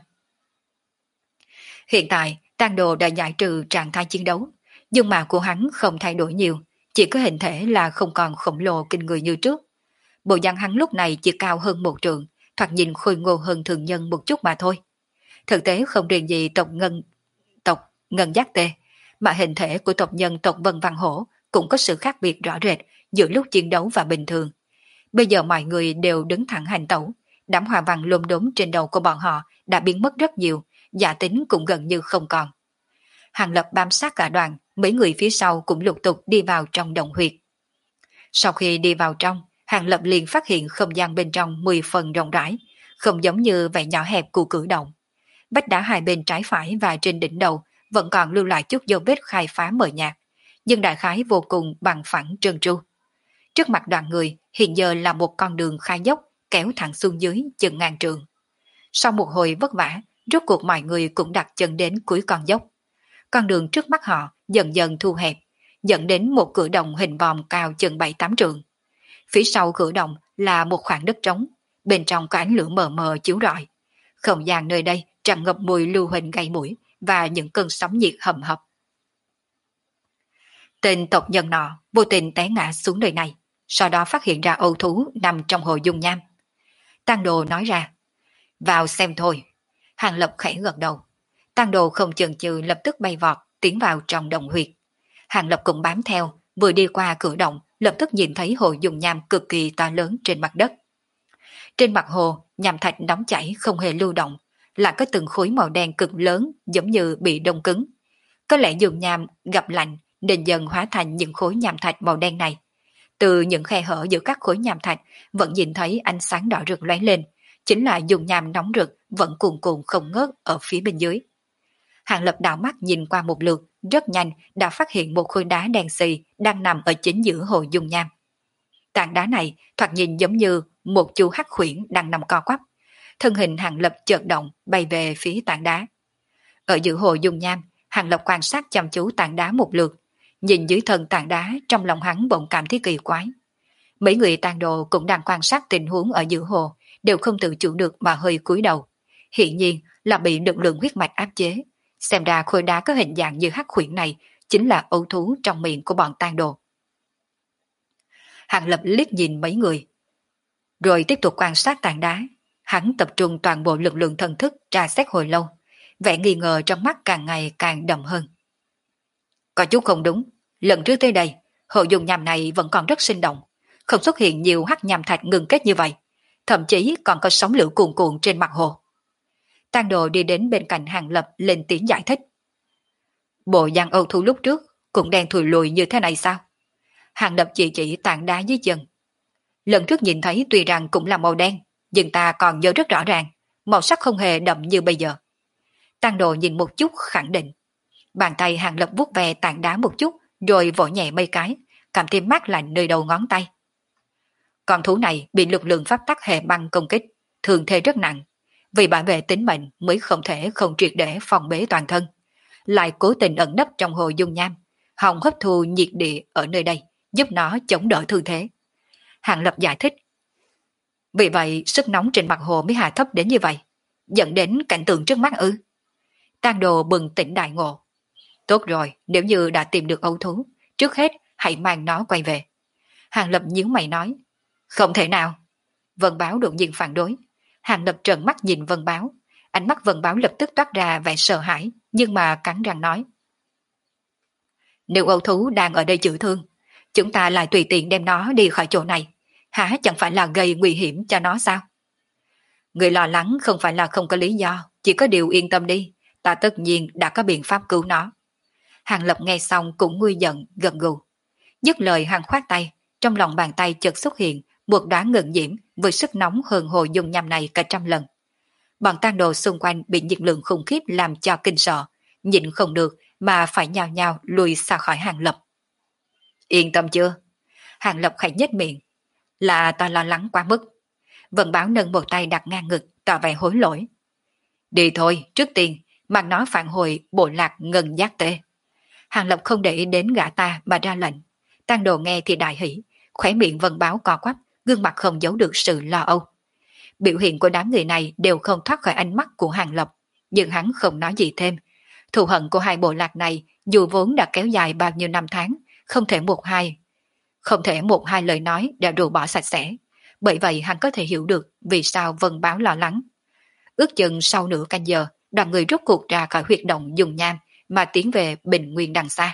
Hiện tại, Tang Đồ đã giải trừ trạng thái chiến đấu, nhưng mà của hắn không thay đổi nhiều, chỉ có hình thể là không còn khổng lồ kinh người như trước. Bộ dáng hắn lúc này chỉ cao hơn một trượng, thoạt nhìn khôi ngô hơn thường nhân một chút mà thôi. Thực tế không riêng gì tộc Ngân Giác Tê, mà hình thể của tộc nhân tộc Vân Văn Hổ cũng có sự khác biệt rõ rệt giữa lúc chiến đấu và bình thường. Bây giờ mọi người đều đứng thẳng hành tẩu, đám hoa văn lốm đốm trên đầu của bọn họ đã biến mất rất nhiều, giả tính cũng gần như không còn. Hàng Lập bám sát cả đoàn, mấy người phía sau cũng lục tục đi vào trong động huyệt. Sau khi đi vào trong, Hàng Lập liền phát hiện không gian bên trong 10 phần rộng rãi, không giống như vẻ nhỏ hẹp của cử động. Vách đá hai bên trái phải và trên đỉnh đầu vẫn còn lưu lại chút dấu vết khai phá mờ nhạt, nhưng đại khái vô cùng bằng phẳng trơn tru. Trước mặt đoàn người hiện giờ là một con đường khai dốc kéo thẳng xuống dưới chừng ngàn trượng. Sau một hồi vất vả, rốt cuộc mọi người cũng đặt chân đến cuối con dốc. Con đường trước mắt họ dần dần thu hẹp, dẫn đến một cửa động hình vòm cao chừng 7-8 trượng. Phía sau cửa động là một khoảng đất trống, bên trong có ánh lửa mờ mờ chiếu rọi. Không gian nơi đây tràn ngập mùi lưu huỳnh gây mũi và những cơn sóng nhiệt hầm hập. Tên tộc nhân nọ vô tình té ngã xuống nơi này, sau đó phát hiện ra âu thú nằm trong hồ dung nham. Tang Đồ nói ra, vào xem thôi. Hàng Lập khẽ gật đầu. Tang Đồ không chần chừ lập tức bay vọt tiến vào trong động huyệt. Hàng Lập cũng bám theo, vừa đi qua cửa động lập tức nhìn thấy hồ dung nham cực kỳ to lớn trên mặt đất. Trên mặt hồ, nham thạch nóng chảy không hề lưu động, lại có từng khối màu đen cực lớn giống như bị đông cứng. Có lẽ dung nham gặp lạnh nên dần hóa thành những khối nham thạch màu đen này. Từ những khe hở giữa các khối nham thạch vẫn nhìn thấy ánh sáng đỏ rực lóe lên, chính là dung nham nóng rực vẫn cuồn cuộn không ngớt ở phía bên dưới. Hàng Lập đảo mắt nhìn qua một lượt, rất nhanh đã phát hiện một khối đá đen xì đang nằm ở chính giữa hồ dung nham. Tảng đá này thoạt nhìn giống như một chú hắc khuyển đang nằm co quắp. Thân hình Hàng Lập chợt động bay về phía tảng đá. Ở giữa hồ dung nham, Hàng Lập quan sát chăm chú tảng đá một lượt, nhìn dưới thân tảng đá trong lòng hắn bỗng cảm thấy kỳ quái. Mấy người Tang Đồ cũng đang quan sát tình huống ở giữa hồ, đều không tự chủ được mà hơi cúi đầu. Hiện nhiên là bị lực lượng huyết mạch áp chế. Xem ra khối đá có hình dạng như hắc khuyển này chính là ấu thú trong miệng của bọn Tang Đồ. Hàng Lập liếc nhìn mấy người, rồi tiếp tục quan sát tảng đá. Hắn tập trung toàn bộ lực lượng thần thức tra xét hồi lâu, vẻ nghi ngờ trong mắt càng ngày càng đậm hơn. Có chút không đúng, lần trước tới đây, hồ dung nham này vẫn còn rất sinh động, không xuất hiện nhiều hắc nham thạch ngừng kết như vậy, thậm chí còn có sóng lửa cuồn cuộn trên mặt hồ. Tang Đồ đi đến bên cạnh Hàng Lập lên tiếng giải thích. Bộ dạng âu thú lúc trước cũng đen thùi lùi như thế này sao? Hàng Lập chỉ tảng đá dưới chân. Lần trước nhìn thấy tuy rằng cũng là màu đen, nhưng ta còn nhớ rất rõ ràng, màu sắc không hề đậm như bây giờ. Tang Đồ nhìn một chút khẳng định. Bàn tay Hàng Lập vuốt về tảng đá một chút, rồi vỗ nhẹ mấy cái, cảm thấy mát lạnh nơi đầu ngón tay. Con thú này bị lực lượng pháp tắc hệ băng công kích, thường thế rất nặng, vì bảo vệ tính mệnh mới không thể không triệt để phòng bế toàn thân, lại cố tình ẩn nấp trong hồ dung nham, hòng hấp thu nhiệt địa ở nơi đây, giúp nó chống đỡ thương thế. Hàng Lập giải thích. Vì vậy sức nóng trên mặt hồ mới hạ thấp đến như vậy, dẫn đến cảnh tượng trước mắt ư? Tang Đồ bừng tỉnh đại ngộ. Tốt rồi, nếu như đã tìm được ấu thú, trước hết hãy mang nó quay về. Hàng Lập nhíu mày nói. Không thể nào. Vân Báo đột nhiên phản đối. Hàng Lập trợn mắt nhìn Vân Báo. Ánh mắt Vân Báo lập tức toát ra vẻ sợ hãi, nhưng mà cắn răng nói. Nếu ấu thú đang ở đây chịu thương, chúng ta lại tùy tiện đem nó đi khỏi chỗ này, hả chẳng phải là gây nguy hiểm cho nó sao? Người lo lắng không phải là không có lý do, chỉ có điều yên tâm đi, ta tất nhiên đã có biện pháp cứu nó. Hàng Lập nghe xong cũng nguôi giận, gật gù. Dứt lời hắn khoát tay, trong lòng bàn tay chợt xuất hiện một đóa ngân diễm với sức nóng hơn hồ dung nham này cả trăm lần. Bọn Tang Đồ xung quanh bị nhiệt lượng khủng khiếp làm cho kinh sợ, nhịn không được mà phải nhào nhào lùi xa khỏi Hàng Lập. Yên tâm chưa? Hàng Lập khẽ nhếch miệng. Là ta lo lắng quá mức. Vân Báo nâng một tay đặt ngang ngực, tỏ vẻ hối lỗi. Đi thôi, trước tiên, mang nó phản hồi bộ lạc ngân giác tê. Hàng Lập không để ý đến gã ta mà ra lệnh. Tang Đồ nghe thì đại hỉ, khỏe miệng Vân Báo co quắp, gương mặt không giấu được sự lo âu. Biểu hiện của đám người này đều không thoát khỏi ánh mắt của Hàng Lập, nhưng hắn không nói gì thêm. Thù hận của hai bộ lạc này dù vốn đã kéo dài bao nhiêu năm tháng, không thể một hai lời nói đã đổ bỏ sạch sẽ. Bởi vậy hắn có thể hiểu được vì sao Vân Báo lo lắng. Ước chừng sau nửa canh giờ, đoàn người rốt cuộc ra khỏi huyệt động dùng nham, mà tiến về Bình Nguyên đằng xa.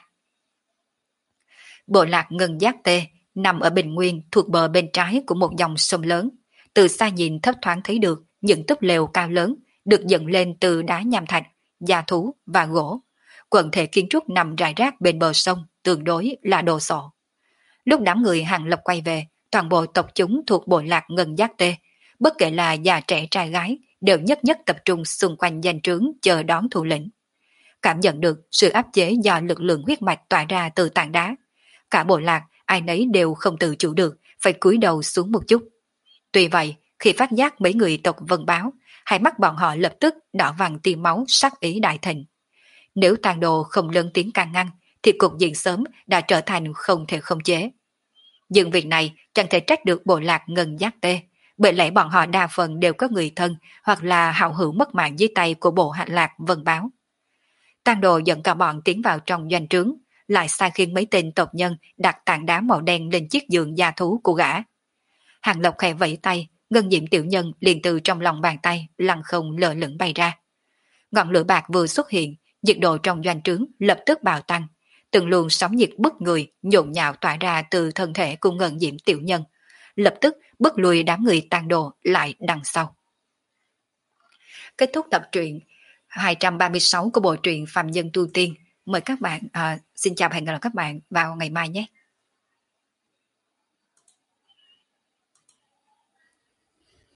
Bộ lạc Ngân Giác Tê nằm ở Bình Nguyên thuộc bờ bên trái của một dòng sông lớn. Từ xa nhìn thấp thoáng thấy được những túp lều cao lớn được dựng lên từ đá nham thạch, da thú và gỗ. Quần thể kiến trúc nằm rải rác bên bờ sông tương đối là đồ sộ. Lúc đám người Hàng Lập quay về, toàn bộ tộc chúng thuộc bộ lạc Ngân Giác Tê, bất kể là già trẻ trai gái, đều nhất nhất tập trung xung quanh danh trướng chờ đón thủ lĩnh. Cảm nhận được sự áp chế do lực lượng huyết mạch tỏa ra từ tảng đá. Cả bộ lạc, ai nấy đều không tự chủ được, phải cúi đầu xuống một chút. Tuy vậy, khi phát giác mấy người tộc Vân Báo, hai mắt bọn họ lập tức đỏ vàng tia máu sắc ý đại thịnh. Nếu tàn đồ không lớn tiếng can ngăn, thì cục diện sớm đã trở thành không thể khống chế. Nhưng việc này chẳng thể trách được bộ lạc Ngân Giác Tê, bởi lẽ bọn họ đa phần đều có người thân hoặc là hảo hữu mất mạng dưới tay của bộ hạ lạc Vân Báo. Tàn đồ dẫn cả bọn tiến vào trong doanh trướng, lại sai khiến mấy tên tộc nhân đặt tảng đá màu đen lên chiếc giường da thú của gã. Hàng Lộc khẽ vẫy tay, ngân diễm tiểu nhân liền từ trong lòng bàn tay lăn không lờ lửng bay ra. Ngọn lửa bạc vừa xuất hiện, nhiệt độ trong doanh trướng lập tức bạo tăng, từng luồng sóng nhiệt bức người nhộn nhạo tỏa ra từ thân thể của ngân diễm tiểu nhân, lập tức bức lùi đám người tàn đồ lại đằng sau. Kết thúc tập truyện 236 của bộ truyện Phàm Nhân Tu Tiên. Mời các bạn, xin chào và hẹn gặp lại các bạn vào ngày mai nhé.